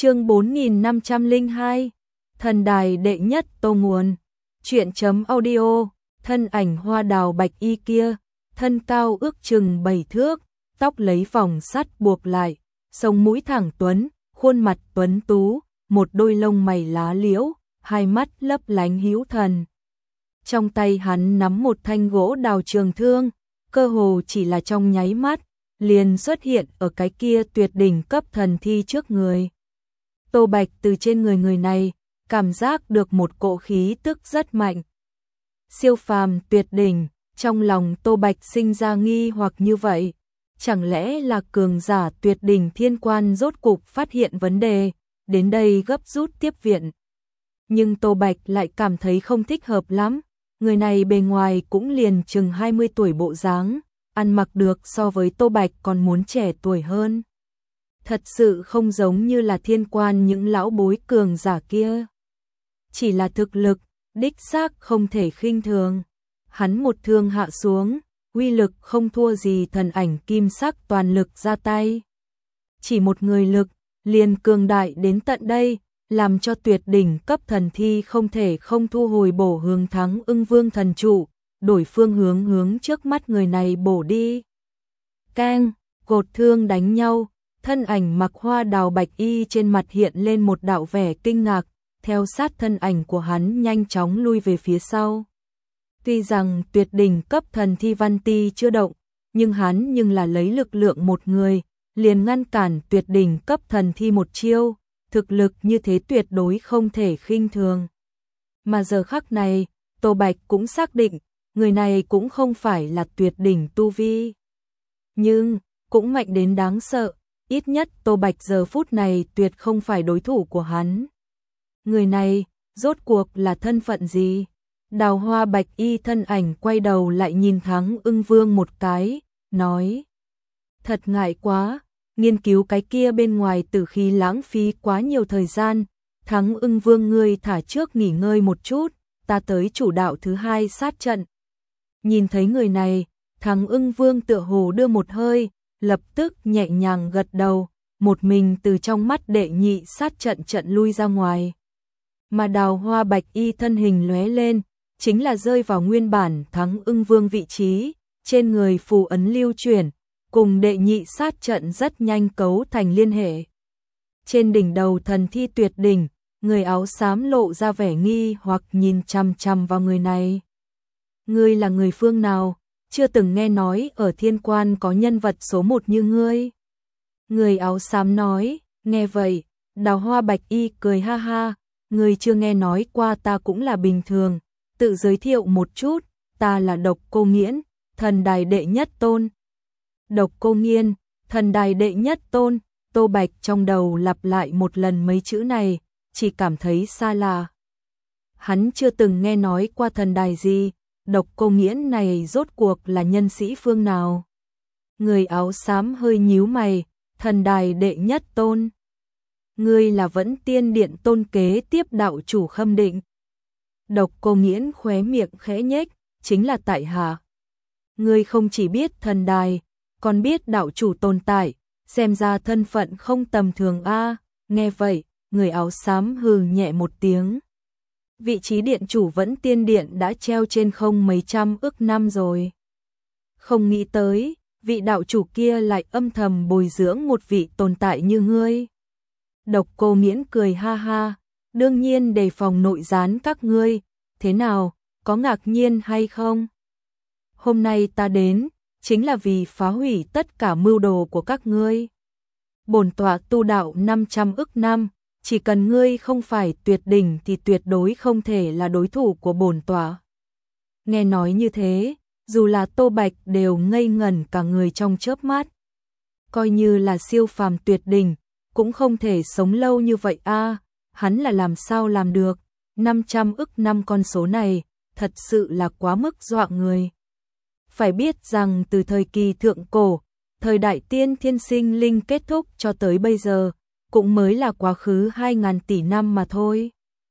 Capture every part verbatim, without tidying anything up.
Chương bốn nghìn năm trăm lẻ hai, thần đài đệ nhất Tô Nguồn. Truyện chấm audio, thân ảnh hoa đào bạch y kia, thân cao ước chừng bảy thước, tóc lấy vòng sắt buộc lại, sống mũi thẳng tuấn, khuôn mặt tuấn tú, một đôi lông mày lá liễu, hai mắt lấp lánh hữu thần. Trong tay hắn nắm một thanh gỗ đào trường thương, cơ hồ chỉ là trong nháy mắt, liền xuất hiện ở cái kia tuyệt đỉnh cấp thần thi trước người. Tô Bạch từ trên người người này, cảm giác được một cỗ khí tức rất mạnh. Siêu phàm tuyệt đỉnh, trong lòng Tô Bạch sinh ra nghi hoặc như vậy. Chẳng lẽ là cường giả tuyệt đỉnh thiên quan rốt cục phát hiện vấn đề, đến đây gấp rút tiếp viện. Nhưng Tô Bạch lại cảm thấy không thích hợp lắm, người này bề ngoài cũng liền chừng hai mươi tuổi bộ dáng, ăn mặc được so với Tô Bạch còn muốn trẻ tuổi hơn. Thật sự không giống như là thiên quan những lão bối cường giả kia. Chỉ là thực lực, đích xác không thể khinh thường. Hắn một thương hạ xuống, uy lực không thua gì thần ảnh kim sắc toàn lực ra tay. Chỉ một người lực, liền cường đại đến tận đây, làm cho tuyệt đỉnh cấp thần thi không thể không thu hồi bổ hướng thắng ưng vương thần trụ, đổi phương hướng hướng trước mắt người này bổ đi. Keng, cột thương đánh nhau. Thân ảnh mặc hoa đào bạch y trên mặt hiện lên một đạo vẻ kinh ngạc, theo sát thân ảnh của hắn nhanh chóng lui về phía sau. Tuy rằng tuyệt đỉnh cấp thần thi Văn Ti chưa động, nhưng hắn nhưng là lấy lực lượng một người, liền ngăn cản tuyệt đỉnh cấp thần thi một chiêu, thực lực như thế tuyệt đối không thể khinh thường. Mà giờ khắc này, Tô Bạch cũng xác định, người này cũng không phải là tuyệt đỉnh tu vi. Nhưng, cũng mạnh đến đáng sợ. Ít nhất Tô Bạch giờ phút này tuyệt không phải đối thủ của hắn. Người này, rốt cuộc là thân phận gì? Đào hoa bạch y thân ảnh quay đầu lại nhìn Thắng Ưng Vương một cái, nói. Thật ngại quá, nghiên cứu cái kia bên ngoài tử khí lãng phí quá nhiều thời gian. Thắng Ưng Vương ngươi thả trước nghỉ ngơi một chút, ta tới chủ đạo thứ hai sát trận. Nhìn thấy người này, Thắng Ưng Vương tựa hồ đưa một hơi, lập tức nhẹ nhàng gật đầu, một mình từ trong mắt đệ nhị sát trận trận lui ra ngoài. Mà đào hoa bạch y thân hình lóe lên, chính là rơi vào nguyên bản Thắng Ưng Vương vị trí, trên người phù ấn lưu chuyển, cùng đệ nhị sát trận rất nhanh cấu thành liên hệ. Trên đỉnh đầu thần thi tuyệt đỉnh, người áo xám lộ ra vẻ nghi hoặc nhìn chằm chằm vào người này. Ngươi là người phương nào? Chưa từng nghe nói ở thiên quan có nhân vật số một như ngươi. Người áo xám nói, nghe vậy, đào hoa bạch y cười ha ha, ngươi chưa nghe nói qua ta cũng là bình thường, tự giới thiệu một chút, ta là Độc Cô Nghiễn, thần đài đệ nhất tôn. Độc Cô Nghiên, thần đài đệ nhất tôn, Tô Bạch trong đầu lặp lại một lần mấy chữ này, chỉ cảm thấy xa lạ. Hắn chưa từng nghe nói qua thần đài gì. Độc Cô Nghiễn này rốt cuộc là nhân sĩ phương nào? Người áo xám hơi nhíu mày, thần đài đệ nhất tôn. Ngươi là Vẫn Tiên Điện tôn kế tiếp đạo chủ Khâm Định. Độc Cô Nghiễn khóe miệng khẽ nhếch, chính là tại hạ. Ngươi không chỉ biết thần đài, còn biết đạo chủ tồn tại, xem ra thân phận không tầm thường a. Nghe vậy, người áo xám hừ nhẹ một tiếng. Vị trí điện chủ Vẫn Tiên Điện đã treo trên không mấy trăm ức năm rồi. Không nghĩ tới, vị đạo chủ kia lại âm thầm bồi dưỡng một vị tồn tại như ngươi. Độc Cô Nghiễn cười ha ha, đương nhiên đề phòng nội gián các ngươi, thế nào, có ngạc nhiên hay không? Hôm nay ta đến, chính là vì phá hủy tất cả mưu đồ của các ngươi. Bổn tọa tu đạo năm trăm ức năm. Chỉ cần ngươi không phải tuyệt đỉnh thì tuyệt đối không thể là đối thủ của bổn tọa. Nghe nói như thế, dù là Tô Bạch đều ngây ngẩn cả người trong chớp mắt. Coi như là siêu phàm tuyệt đỉnh, cũng không thể sống lâu như vậy a. Hắn là làm sao làm được, năm trăm ức năm con số này, thật sự là quá mức dọa người. Phải biết rằng từ thời kỳ thượng cổ, thời đại tiên thiên sinh linh kết thúc cho tới bây giờ, cũng mới là quá khứ hai ngàn tỷ năm mà thôi.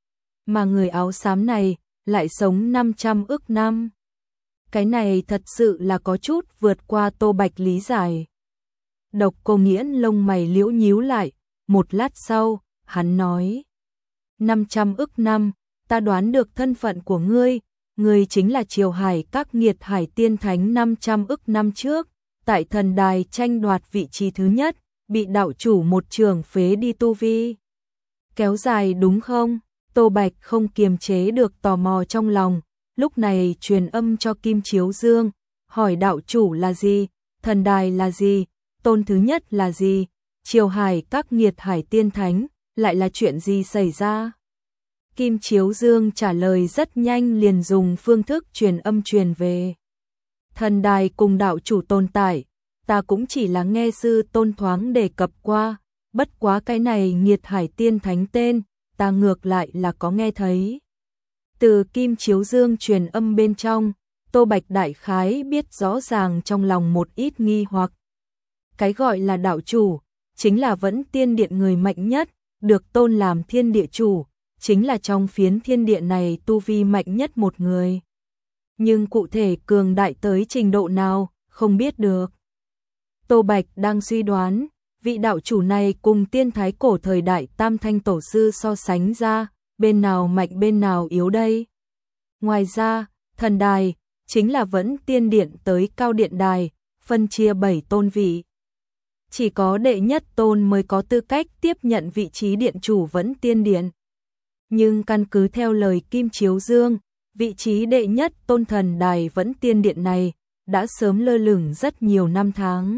Mà người áo xám này lại sống năm trăm ức năm. Cái này thật sự là có chút vượt qua Tô Bạch lý giải. Độc Cô Nghiễn lông mày liễu nhíu lại, một lát sau, hắn nói. năm trăm ức năm, ta đoán được thân phận của ngươi, ngươi chính là Triều Hải Các Nghiệt Hải Tiên Thánh năm trăm ức năm trước, tại thần đài tranh đoạt vị trí thứ nhất, bị đạo chủ một trường phế đi tu vi. Kéo dài đúng không? Tô Bạch không kiềm chế được tò mò trong lòng, lúc này truyền âm cho Kim Chiếu Dương, hỏi đạo chủ là gì, thần đài là gì, tôn thứ nhất là gì, Triều Hải Các Nghiệt Hải Tiên Thánh, lại là chuyện gì xảy ra? Kim Chiếu Dương trả lời rất nhanh, liền dùng phương thức truyền âm truyền về. Thần đài cùng đạo chủ tồn tại, ta cũng chỉ là nghe sư tôn thoáng đề cập qua, bất quá cái này Nghiệt Hải Tiên Thánh tên, ta ngược lại là có nghe thấy. Từ Kim Chiếu Dương truyền âm bên trong, Tô Bạch đại khái biết rõ ràng trong lòng một ít nghi hoặc. Cái gọi là đạo chủ, chính là vẫn tiên điện người mạnh nhất, được tôn làm thiên địa chủ, chính là trong phiến thiên địa này tu vi mạnh nhất một người. Nhưng cụ thể cường đại tới trình độ nào, không biết được. Tô Bạch đang suy đoán, vị đạo chủ này cùng tiên thái cổ thời đại Tam Thanh Tổ Sư so sánh ra, bên nào mạnh bên nào yếu đây. Ngoài ra, thần đài, chính là vẫn tiên điện tới cao điện đài, phân chia bảy tôn vị. Chỉ có đệ nhất tôn mới có tư cách tiếp nhận vị trí điện chủ vẫn tiên điện. Nhưng căn cứ theo lời Kim Chiếu Dương, vị trí đệ nhất tôn thần đài vẫn tiên điện này đã sớm lơ lửng rất nhiều năm tháng.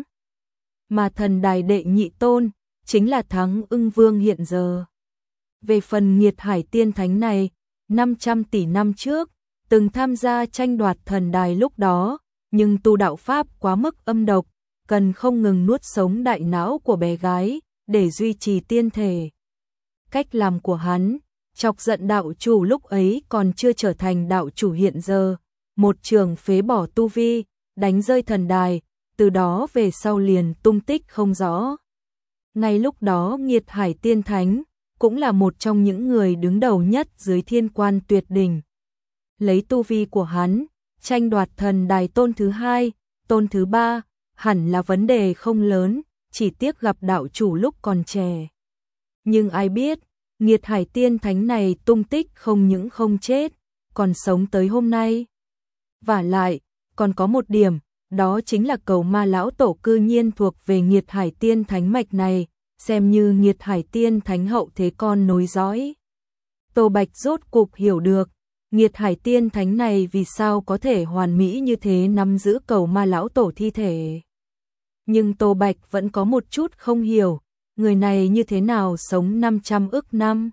Mà thần đài đệ nhị tôn chính là Thắng Ưng Vương hiện giờ. Về phần Nghiệt Hải Tiên Thánh này, năm trăm tỷ năm trước, từng tham gia tranh đoạt thần đài lúc đó, nhưng tu đạo pháp quá mức âm độc, cần không ngừng nuốt sống đại não của bé gái để duy trì tiên thể. Cách làm của hắn chọc giận đạo chủ lúc ấy còn chưa trở thành đạo chủ hiện giờ, một trường phế bỏ tu vi, đánh rơi thần đài, từ đó về sau liền tung tích không rõ. Ngay lúc đó Nghiệt Hải Tiên Thánh cũng là một trong những người đứng đầu nhất dưới thiên quan tuyệt đỉnh. Lấy tu vi của hắn, tranh đoạt thần đài tôn thứ hai, tôn thứ ba, hẳn là vấn đề không lớn, chỉ tiếc gặp đạo chủ lúc còn trẻ. Nhưng ai biết, Nghiệt Hải Tiên Thánh này tung tích không những không chết, còn sống tới hôm nay. Vả lại, còn có một điểm, đó chính là Cầu Ma lão tổ cư nhiên thuộc về Nghiệt Hải Tiên Thánh mạch này, xem như Nghiệt Hải Tiên Thánh hậu thế con nối dõi. Tô Bạch rốt cục hiểu được, Nghiệt Hải Tiên Thánh này vì sao có thể hoàn mỹ như thế nắm giữ Cầu Ma lão tổ thi thể. Nhưng Tô Bạch vẫn có một chút không hiểu, người này như thế nào sống năm trăm ức năm.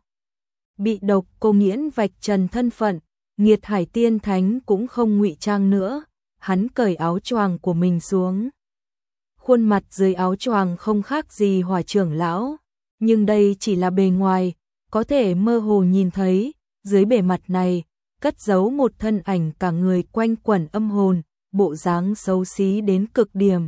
Bị Độc Cô Nghiễn vạch trần thân phận, Nghiệt Hải Tiên Thánh cũng không ngụy trang nữa, hắn cởi áo choàng của mình xuống. Khuôn mặt dưới áo choàng không khác gì Hỏa trưởng lão, nhưng đây chỉ là bề ngoài, có thể mơ hồ nhìn thấy, dưới bề mặt này, cất giấu một thân ảnh cả người quanh quẩn âm hồn, bộ dáng xấu xí đến cực điểm.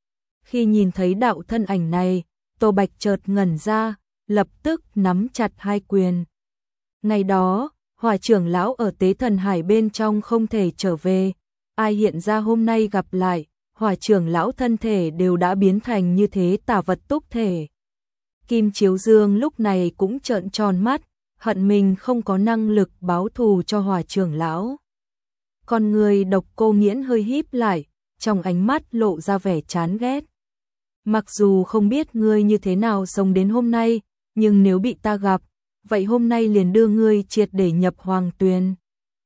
Khi nhìn thấy đạo thân ảnh này, Tô Bạch chợt ngẩn ra, lập tức nắm chặt hai quyền. Ngày đó, Hỏa trưởng lão ở Tế Thần Hải bên trong không thể trở về, ai hiện ra hôm nay gặp lại, Hỏa trưởng lão thân thể đều đã biến thành như thế tà vật túc thể. Kim Chiếu Dương lúc này cũng trợn tròn mắt, hận mình không có năng lực báo thù cho Hỏa trưởng lão. Con người Độc Cô Nghiễn hơi híp lại, trong ánh mắt lộ ra vẻ chán ghét. Mặc dù không biết ngươi như thế nào sống đến hôm nay, nhưng nếu bị ta gặp, vậy hôm nay liền đưa ngươi triệt để nhập hoàng tuyền.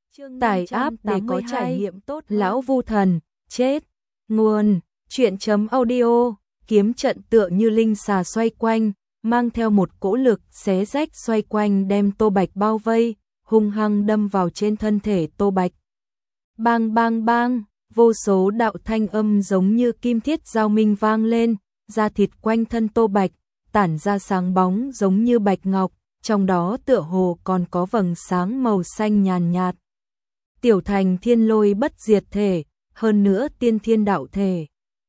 Tải áp để có trải nghiệm tốt. Lão Vu Thần, chết. Nguồn, truyện chấm audio, kiếm trận tựa như linh xà xoay quanh, mang theo một cỗ lực xé rách xoay quanh đem Tô Bạch bao vây, hung hăng đâm vào trên thân thể Tô Bạch. Bang bang bang, vô số đạo thanh âm giống như kim thiết giao minh vang lên, da thịt quanh thân Tô Bạch, tản ra sáng bóng giống như bạch ngọc, trong đó tựa hồ còn có vầng sáng màu xanh nhàn nhạt. Tiểu thành thiên lôi bất diệt thể, hơn nữa tiên thiên đạo thể.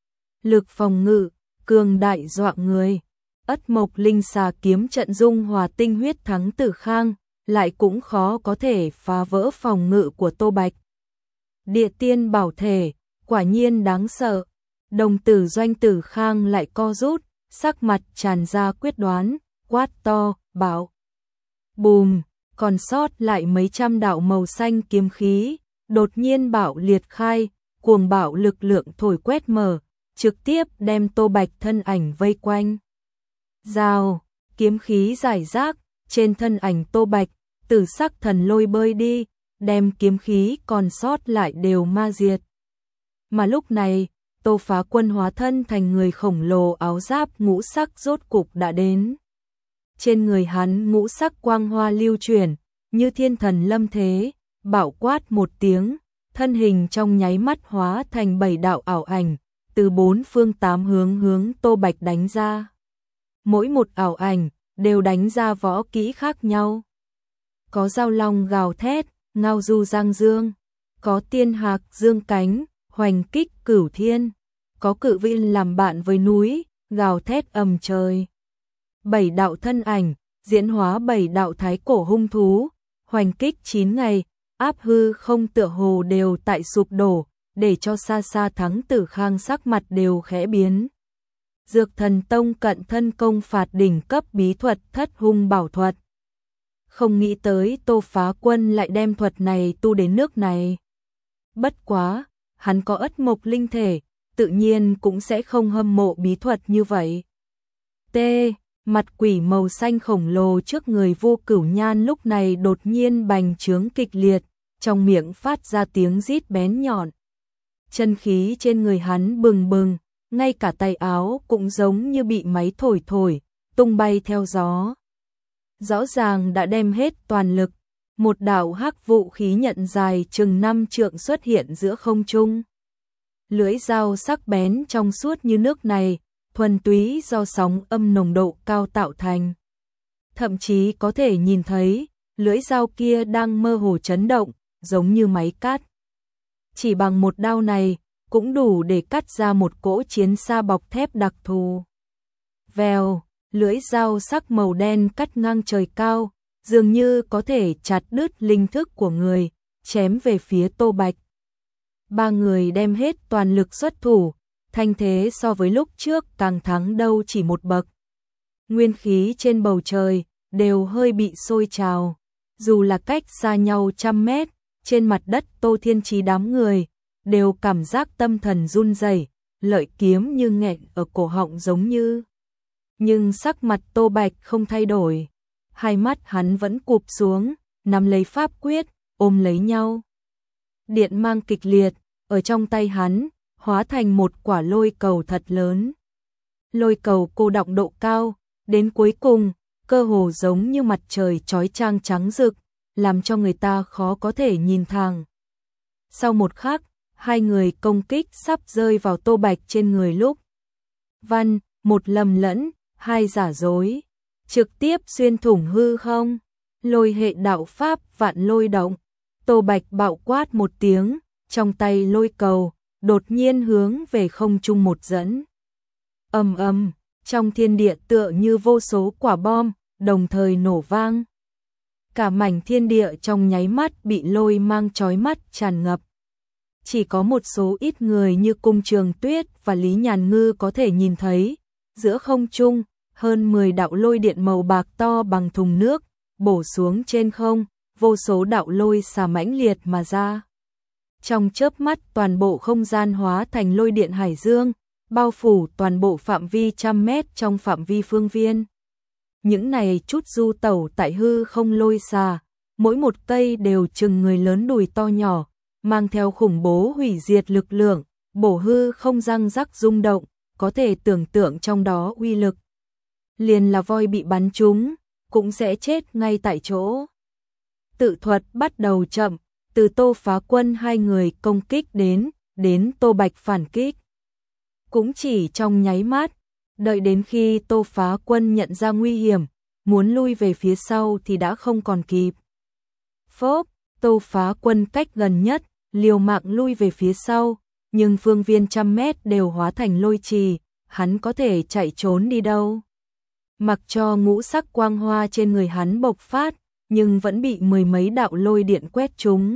Lực phòng ngự, cường đại dọa người. Ất mộc linh xà kiếm trận dung hòa tinh huyết thắng Tử Khang, lại cũng khó có thể phá vỡ phòng ngự của Tô Bạch. Địa tiên bảo thể, quả nhiên đáng sợ. Đồng tử Doanh Tử Khang lại co rút, sắc mặt tràn ra quyết đoán, quát to, bảo. Bùm, còn sót lại mấy trăm đạo màu xanh kiếm khí, đột nhiên bạo liệt khai, cuồng bạo lực lượng thổi quét mở, trực tiếp đem Tô Bạch thân ảnh vây quanh. Rào, kiếm khí rải rác, trên thân ảnh Tô Bạch, tử sắc thần lôi bơi đi, đem kiếm khí còn sót lại đều ma diệt. Mà lúc này, Tô Phá Quân hóa thân thành người khổng lồ áo giáp ngũ sắc rốt cục đã đến. Trên người hắn ngũ sắc quang hoa lưu chuyển, như thiên thần lâm thế, bạo quát một tiếng, thân hình trong nháy mắt hóa thành bảy đạo ảo ảnh, từ bốn phương tám hướng hướng Tô Bạch đánh ra. Mỗi một ảo ảnh đều đánh ra võ kỹ khác nhau. Có dao long gào thét, ngao du giang dương, có tiên hạc dương cánh, hoành kích cửu thiên, có cự viên làm bạn với núi, gào thét ầm trời. Bảy đạo thân ảnh, diễn hóa bảy đạo thái cổ hung thú, hoành kích chín ngày, áp hư không tựa hồ đều tại sụp đổ, để cho xa xa Thắng Tử Khang sắc mặt đều khẽ biến. Dược Thần Tông cận thân công phạt đỉnh cấp bí thuật Thất Hung Bảo Thuật. Không nghĩ tới Tô Phá Quân lại đem thuật này tu đến nước này. Bất quá, hắn có ất mộc linh thể, tự nhiên cũng sẽ không hâm mộ bí thuật như vậy. T. Mặt quỷ màu xanh khổng lồ trước người Vô Cửu Nhan lúc này đột nhiên bành trướng kịch liệt, trong miệng phát ra tiếng rít bén nhọn. Chân khí trên người hắn bừng bừng, ngay cả tay áo cũng giống như bị máy thổi thổi, tung bay theo gió. Rõ ràng đã đem hết toàn lực, một đạo hắc vũ khí nhận dài chừng năm trượng xuất hiện giữa không trung. Lưỡi dao sắc bén trong suốt như nước này, thuần túy do sóng âm nồng độ cao tạo thành. Thậm chí có thể nhìn thấy, lưỡi dao kia đang mơ hồ chấn động, giống như máy cắt. Chỉ bằng một đao này, cũng đủ để cắt ra một cỗ chiến xa bọc thép đặc thù. Vèo, lưỡi dao sắc màu đen cắt ngang trời cao, dường như có thể chặt đứt linh thức của người, chém về phía Tô Bạch. Ba người đem hết toàn lực xuất thủ, thanh thế so với lúc trước càng thắng đâu chỉ một bậc. Nguyên khí trên bầu trời đều hơi bị sôi trào, dù là cách xa nhau trăm mét, trên mặt đất Tô Thiên Chí đám người đều cảm giác tâm thần run rẩy, lợi kiếm như nghẹn ở cổ họng giống như. Nhưng sắc mặt Tô Bạch không thay đổi, hai mắt hắn vẫn cụp xuống, nắm lấy pháp quyết, ôm lấy nhau. Điện mang kịch liệt, ở trong tay hắn, hóa thành một quả lôi cầu thật lớn. Lôi cầu cô đọng độ cao, đến cuối cùng, cơ hồ giống như mặt trời chói chang trắng rực, làm cho người ta khó có thể nhìn thẳng. Sau một khắc, hai người công kích sắp rơi vào Tô Bạch trên người lúc. Văn, một lầm lẫn, hai giả dối, trực tiếp xuyên thủng hư không, lôi hệ đạo pháp vạn lôi động. Tô Bạch bạo quát một tiếng, trong tay lôi cầu, đột nhiên hướng về không trung một dẫn. Ầm ầm, trong thiên địa tựa như vô số quả bom, đồng thời nổ vang. Cả mảnh thiên địa trong nháy mắt bị lôi mang chói mắt tràn ngập. Chỉ có một số ít người như Cung Trường Tuyết và Lý Nhàn Ngư có thể nhìn thấy, giữa không trung, hơn mười đạo lôi điện màu bạc to bằng thùng nước, bổ xuống trên không, vô số đạo lôi xả mãnh liệt mà ra. Trong chớp mắt toàn bộ không gian hóa thành lôi điện hải dương, bao phủ toàn bộ phạm vi trăm mét trong phạm vi phương viên. Những này chút du tẩu tại hư không lôi xà, mỗi một cây đều chừng người lớn đùi to nhỏ, mang theo khủng bố hủy diệt lực lượng, bổ hư không răng rắc rung động, có thể tưởng tượng trong đó uy lực. Liền là voi bị bắn trúng, cũng sẽ chết ngay tại chỗ. Tự thuật bắt đầu chậm, từ Tô Phá Quân hai người công kích đến, đến Tô Bạch phản kích. Cũng chỉ trong nháy mắt, đợi đến khi Tô Phá Quân nhận ra nguy hiểm, muốn lui về phía sau thì đã không còn kịp. Phốp, Tô Phá Quân cách gần nhất, liều mạng lui về phía sau, nhưng phương viên trăm mét đều hóa thành lôi trì, hắn có thể chạy trốn đi đâu. Mặc cho ngũ sắc quang hoa trên người hắn bộc phát, nhưng vẫn bị mười mấy đạo lôi điện quét trúng.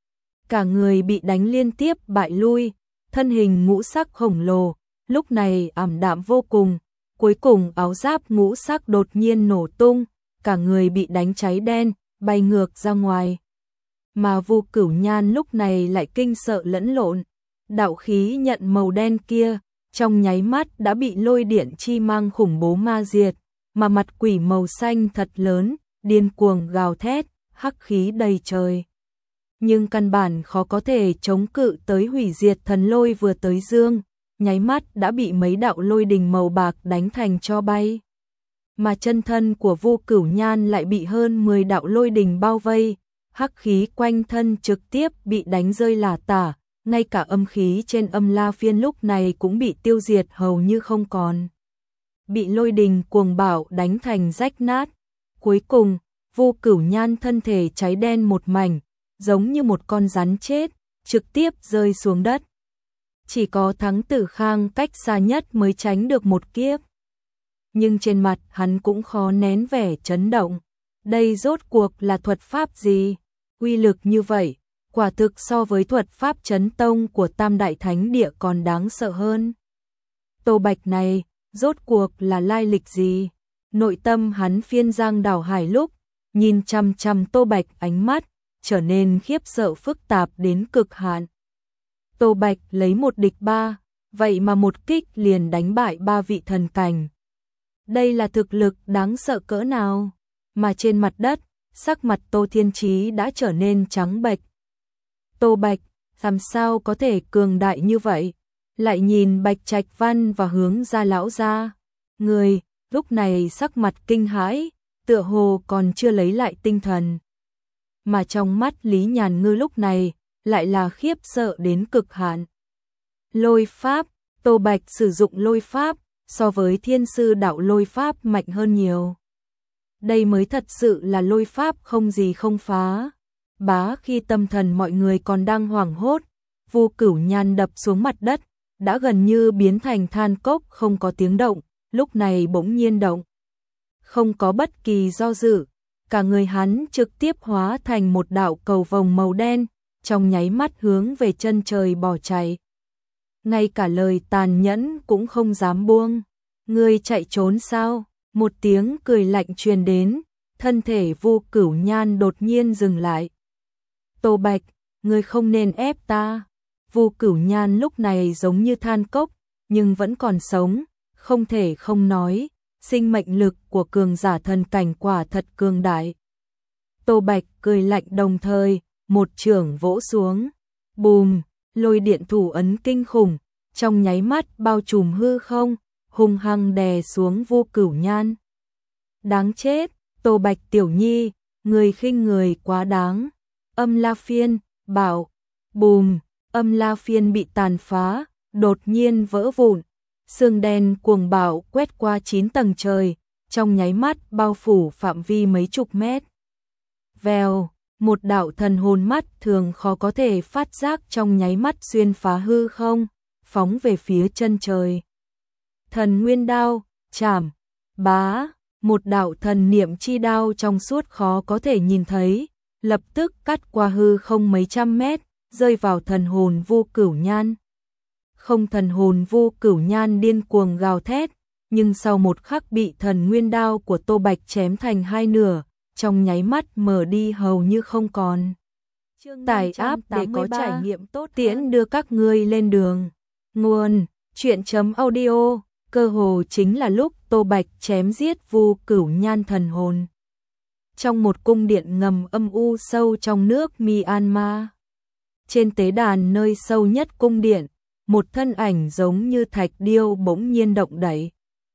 Cả người bị đánh liên tiếp bại lui, thân hình ngũ sắc khổng lồ, lúc này ảm đạm vô cùng, cuối cùng áo giáp ngũ sắc đột nhiên nổ tung, cả người bị đánh cháy đen, bay ngược ra ngoài. Mà Vu Cửu Nhan lúc này lại kinh sợ lẫn lộn, đạo khí nhận màu đen kia, trong nháy mắt đã bị lôi điện chi mang khủng bố ma diệt, mà mặt quỷ màu xanh thật lớn, điên cuồng gào thét, hắc khí đầy trời. Nhưng căn bản khó có thể chống cự tới hủy diệt thần lôi vừa tới dương, nháy mắt đã bị mấy đạo lôi đình màu bạc đánh thành tro bay. Mà chân thân của Vu Cửu Nhan lại bị hơn mười đạo lôi đình bao vây, hắc khí quanh thân trực tiếp bị đánh rơi lả tả, ngay cả âm khí trên âm la phiên lúc này cũng bị tiêu diệt hầu như không còn. Bị lôi đình cuồng bạo đánh thành rách nát. Cuối cùng, Vu Cửu Nhan thân thể cháy đen một mảnh, giống như một con rắn chết, trực tiếp rơi xuống đất. Chỉ có Thắng Tử Khang cách xa nhất mới tránh được một kiếp. Nhưng trên mặt hắn cũng khó nén vẻ chấn động. Đây rốt cuộc là thuật pháp gì? Uy lực như vậy, quả thực so với thuật pháp chấn tông của Tam Đại Thánh Địa còn đáng sợ hơn. Tô Bạch này, rốt cuộc là lai lịch gì? Nội tâm hắn phiên giang đảo hải lúc, nhìn chằm chằm Tô Bạch, ánh mắt trở nên khiếp sợ phức tạp đến cực hạn. Tô Bạch lấy một địch ba, vậy mà một kích liền đánh bại ba vị thần cảnh. Đây là thực lực đáng sợ cỡ nào? Mà trên mặt đất, sắc mặt Tô Thiên Chí đã trở nên trắng bệch. Tô Bạch, làm sao có thể cường đại như vậy? Lại nhìn Bạch Trạch Văn và hướng ra lão ra. Người, lúc này sắc mặt kinh hãi, tựa hồ còn chưa lấy lại tinh thần. Mà trong mắt Lý Nhàn Ngư lúc này, lại là khiếp sợ đến cực hạn. Lôi pháp, Tô Bạch sử dụng lôi pháp, so với thiên sư đạo lôi pháp mạnh hơn nhiều. Đây mới thật sự là lôi pháp không gì không phá. Bá khi tâm thần mọi người còn đang hoảng hốt, Vu Cửu Nhan đập xuống mặt đất, đã gần như biến thành than cốc không có tiếng động, lúc này bỗng nhiên động. Không có bất kỳ do dự, cả người hắn trực tiếp hóa thành một đạo cầu vồng màu đen, trong nháy mắt hướng về chân trời bỏ chạy. Ngay cả lời tàn nhẫn cũng không dám buông. Ngươi chạy trốn sao? Một tiếng cười lạnh truyền đến, thân thể Vu Cửu Nhan đột nhiên dừng lại. Tô Bạch, ngươi không nên ép ta. Vu Cửu Nhan lúc này giống như than cốc, nhưng vẫn còn sống, không thể không nói, sinh mệnh lực của cường giả thần cảnh quả thật cường đại. Tô Bạch cười lạnh đồng thời, một chưởng vỗ xuống, bùm, lôi điện thủ ấn kinh khủng, trong nháy mắt bao trùm hư không, hung hăng đè xuống Vu Cửu Nhan. Đáng chết, Tô Bạch tiểu nhi, người khinh người quá đáng. Âm la phiên, bảo, bùm, âm la phiên bị tàn phá, đột nhiên vỡ vụn. Sương đen cuồng bạo quét qua chín tầng trời, trong nháy mắt bao phủ phạm vi mấy chục mét. Vèo, một đạo thần hồn mắt thường khó có thể phát giác trong nháy mắt xuyên phá hư không, phóng về phía chân trời. Thần nguyên đao, chảm, bá, một đạo thần niệm chi đao trong suốt khó có thể nhìn thấy, lập tức cắt qua hư không mấy trăm mét, rơi vào thần hồn Vu Cửu Nhan. Không, thần hồn Vu Cửu Nhan điên cuồng gào thét, nhưng sau một khắc bị thần nguyên đao của Tô Bạch chém thành hai nửa, trong nháy mắt mở đi hầu như không còn. Tải app để có trải nghiệm tốt tiễn đưa các ngươi lên đường. Nguồn, truyện.audio, cơ hồ chính là lúc Tô Bạch chém giết Vu Cửu Nhan thần hồn. Trong một cung điện ngầm âm u sâu trong nước Myanmar. Trên tế đàn nơi sâu nhất cung điện, một thân ảnh giống như thạch điêu bỗng nhiên động đẩy.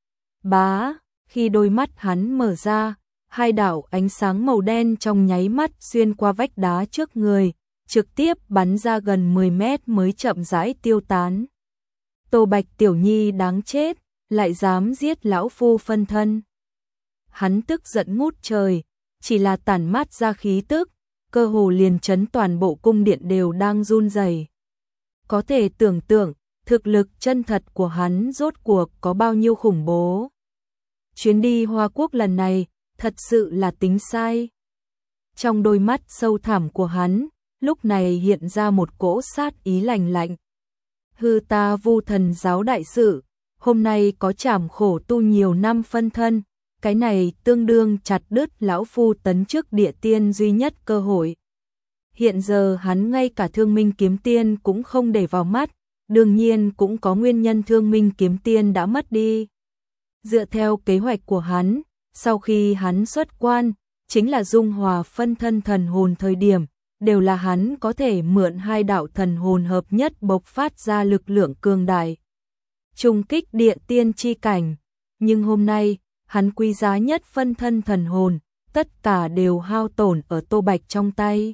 Bá, khi đôi mắt hắn mở ra, hai đạo ánh sáng màu đen trong nháy mắt xuyên qua vách đá trước người, trực tiếp bắn ra gần mười mét mới chậm rãi tiêu tán. Tô Bạch tiểu nhi đáng chết, lại dám giết lão phu phân thân. Hắn tức giận ngút trời, chỉ là tản mát ra khí tức, cơ hồ liền chấn toàn bộ cung điện đều đang run rẩy. Có thể tưởng tượng, thực lực chân thật của hắn rốt cuộc có bao nhiêu khủng bố. Chuyến đi Hoa Quốc lần này, thật sự là tính sai. Trong đôi mắt sâu thẳm của hắn, lúc này hiện ra một cỗ sát ý lạnh lạnh. Hư ta Vu Thần giáo đại sự, hôm nay có trảm khổ tu nhiều năm phân thân, cái này tương đương chặt đứt lão phu tấn chức địa tiên duy nhất cơ hội. Hiện giờ hắn ngay cả Thương Minh Kiếm Tiên cũng không để vào mắt, đương nhiên cũng có nguyên nhân Thương Minh Kiếm Tiên đã mất đi. Dựa theo kế hoạch của hắn, sau khi hắn xuất quan, chính là dung hòa phân thân thần hồn thời điểm, đều là hắn có thể mượn hai đạo thần hồn hợp nhất bộc phát ra lực lượng cường đại, trùng kích địa tiên chi cảnh. Nhưng hôm nay, hắn quý giá nhất phân thân thần hồn, tất cả đều hao tổn ở Tô Bạch trong tay.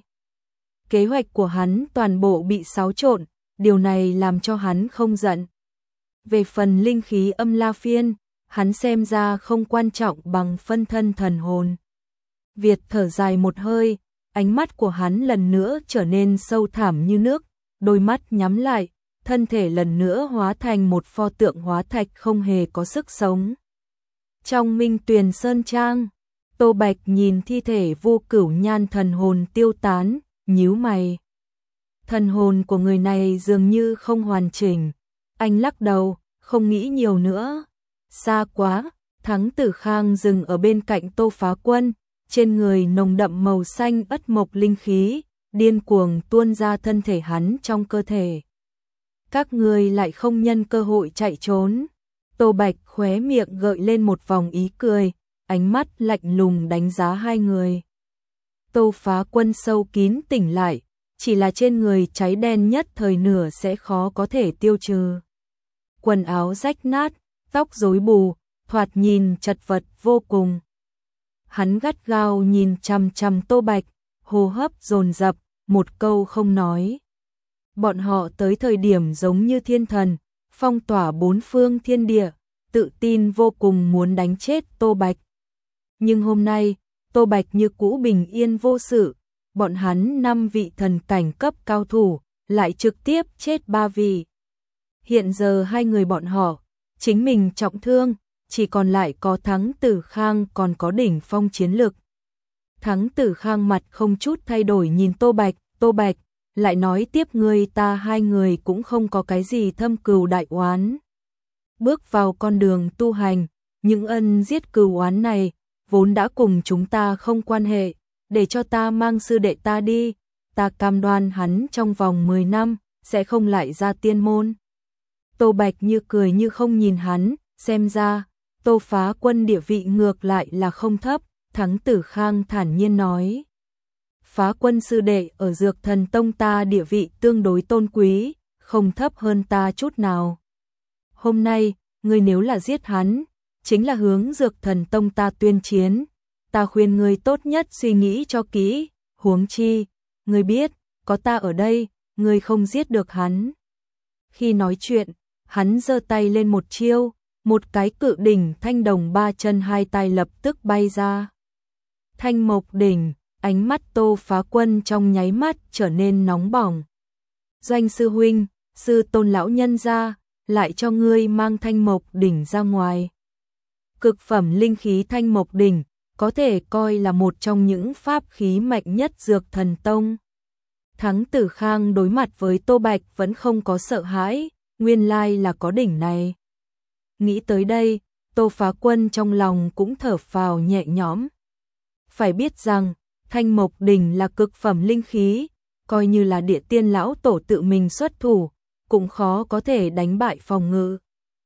Kế hoạch của hắn toàn bộ bị xáo trộn, điều này làm cho hắn không giận. Về phần linh khí âm la phiên, hắn xem ra không quan trọng bằng phân thân thần hồn. Việt thở dài một hơi, ánh mắt của hắn lần nữa trở nên sâu thẳm như nước, đôi mắt nhắm lại, thân thể lần nữa hóa thành một pho tượng hóa thạch không hề có sức sống. Trong Minh Tuyền Sơn Trang, Tô Bạch nhìn thi thể Vô Cửu Nhan thần hồn tiêu tán, nhíu mày. Thần hồn của người này dường như không hoàn chỉnh. Anh lắc đầu, không nghĩ nhiều nữa. Xa quá, Thắng Tử Khang dừng ở bên cạnh Tô Phá Quân, trên người nồng đậm màu xanh ất mộc linh khí, điên cuồng tuôn ra thân thể hắn trong cơ thể. Các người lại không nhân cơ hội chạy trốn. Tô Bạch khóe miệng gợi lên một vòng ý cười, ánh mắt lạnh lùng đánh giá hai người. Tô Phá Quân sâu kín tỉnh lại, chỉ là trên người cháy đen nhất thời nửa sẽ khó có thể tiêu trừ. Quần áo rách nát, tóc rối bù, thoạt nhìn chật vật vô cùng. Hắn gắt gao nhìn chằm chằm Tô Bạch, hô hấp dồn dập, một câu không nói. Bọn họ tới thời điểm giống như thiên thần, phong tỏa bốn phương thiên địa, tự tin vô cùng muốn đánh chết Tô Bạch. Nhưng hôm nay, Tô Bạch như cũ bình yên vô sự, bọn hắn năm vị thần cảnh cấp cao thủ, lại trực tiếp chết ba vị. Hiện giờ hai người bọn họ, chính mình trọng thương, chỉ còn lại có Thắng Tử Khang còn có đỉnh phong chiến lực. Thắng Tử Khang mặt không chút thay đổi nhìn Tô Bạch, Tô Bạch, lại nói tiếp người ta hai người cũng không có cái gì thâm cừu đại oán. Bước vào con đường tu hành, những ân giết cừu oán này, vốn đã cùng chúng ta không quan hệ, để cho ta mang sư đệ ta đi, ta cam đoan hắn trong vòng mười năm, sẽ không lại ra tiên môn. Tô Bạch như cười như không nhìn hắn, xem ra, Tô Phá Quân địa vị ngược lại là không thấp, Thắng Tử Khang thản nhiên nói. Phá Quân sư đệ ở Dược Thần Tông ta địa vị tương đối tôn quý, không thấp hơn ta chút nào. Hôm nay, ngươi nếu là giết hắn, chính là hướng Dược Thần Tông ta tuyên chiến, ta khuyên ngươi tốt nhất suy nghĩ cho kỹ, huống chi, ngươi biết, có ta ở đây, ngươi không giết được hắn. Khi nói chuyện, hắn giơ tay lên một chiêu, một cái cự đỉnh thanh đồng ba chân hai tay lập tức bay ra. Thanh mộc đỉnh, ánh mắt Tô Phá Quân trong nháy mắt trở nên nóng bỏng. Doanh sư huynh, sư tôn lão nhân ra, lại cho ngươi mang thanh mộc đỉnh ra ngoài. Cực phẩm linh khí thanh mộc đỉnh, có thể coi là một trong những pháp khí mạnh nhất Dược Thần Tông. Thắng Tử Khang đối mặt với Tô Bạch vẫn không có sợ hãi, nguyên lai là có đỉnh này. Nghĩ tới đây, Tô Phá Quân trong lòng cũng thở phào nhẹ nhõm. Phải biết rằng, thanh mộc đỉnh là cực phẩm linh khí, coi như là địa tiên lão tổ tự mình xuất thủ, cũng khó có thể đánh bại phòng ngự.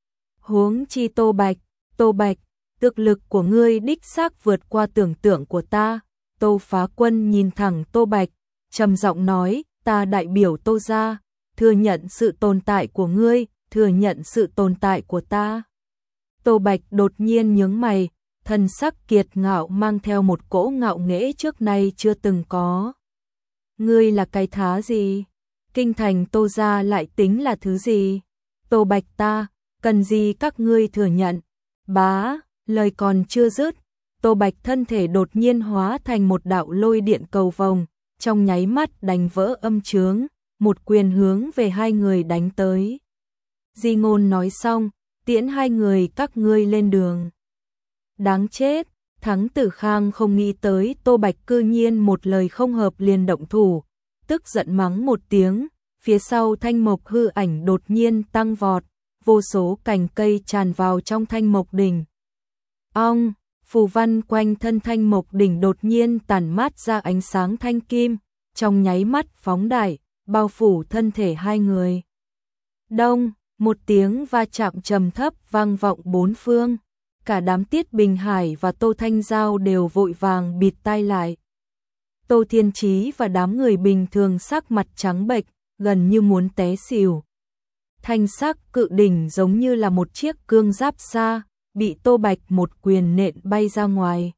Huống chi Tô Bạch, Tô Bạch, thực lực của ngươi đích xác vượt qua tưởng tượng của ta. Tô Phá Quân nhìn thẳng Tô Bạch, trầm giọng nói, ta đại biểu Tô gia, thừa nhận sự tồn tại của ngươi, thừa nhận sự tồn tại của ta. Tô Bạch đột nhiên nhướng mày, thần sắc kiệt ngạo mang theo một cỗ ngạo nghễ trước nay chưa từng có. Ngươi là cái thá gì? Kinh thành Tô gia lại tính là thứ gì? Tô Bạch ta, cần gì các ngươi thừa nhận? Bá, lời còn chưa dứt, Tô Bạch thân thể đột nhiên hóa thành một đạo lôi điện cầu vồng, trong nháy mắt đánh vỡ âm chướng, một quyền hướng về hai người đánh tới. Di Ngôn nói xong, tiễn hai người các ngươi lên đường. Đáng chết, Thắng Tử Khang không nghĩ tới Tô Bạch cư nhiên một lời không hợp liền động thủ, tức giận mắng một tiếng, phía sau thanh mộc hư ảnh đột nhiên tăng vọt, vô số cành cây tràn vào trong thanh mộc đỉnh. Ong, phù văn quanh thân thanh mộc đỉnh đột nhiên tản mát ra ánh sáng thanh kim, trong nháy mắt phóng đại, bao phủ thân thể hai người. Đông, một tiếng va chạm trầm thấp vang vọng bốn phương, cả đám Tiết Bình Hải và Tô Thanh Giao đều vội vàng bịt tai lại. Tô Thiên Chí và đám người bình thường sắc mặt trắng bệch, gần như muốn té xỉu. Thanh sắc cự đỉnh giống như là một chiếc cương giáp xa, bị Tô Bạch một quyền nện bay ra ngoài.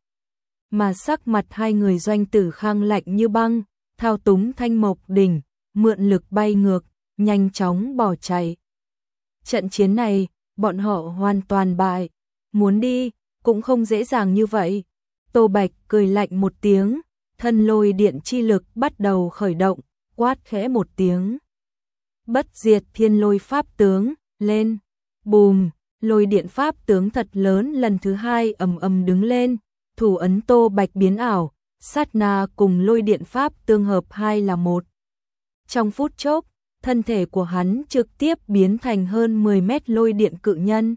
Mà sắc mặt hai người Doanh Tử Khang lạnh như băng, thao túng thanh mộc đỉnh, mượn lực bay ngược, nhanh chóng bỏ chạy. Trận chiến này, bọn họ hoàn toàn bại, muốn đi, cũng không dễ dàng như vậy. Tô Bạch cười lạnh một tiếng, thân lôi điện chi lực bắt đầu khởi động, quát khẽ một tiếng. Bất diệt thiên lôi pháp tướng, lên, bùm, lôi điện pháp tướng thật lớn lần thứ hai ầm ầm đứng lên, thủ ấn Tô Bạch biến ảo, sát na cùng lôi điện pháp tương hợp hai là một. Trong phút chốc, thân thể của hắn trực tiếp biến thành hơn mười mét lôi điện cự nhân.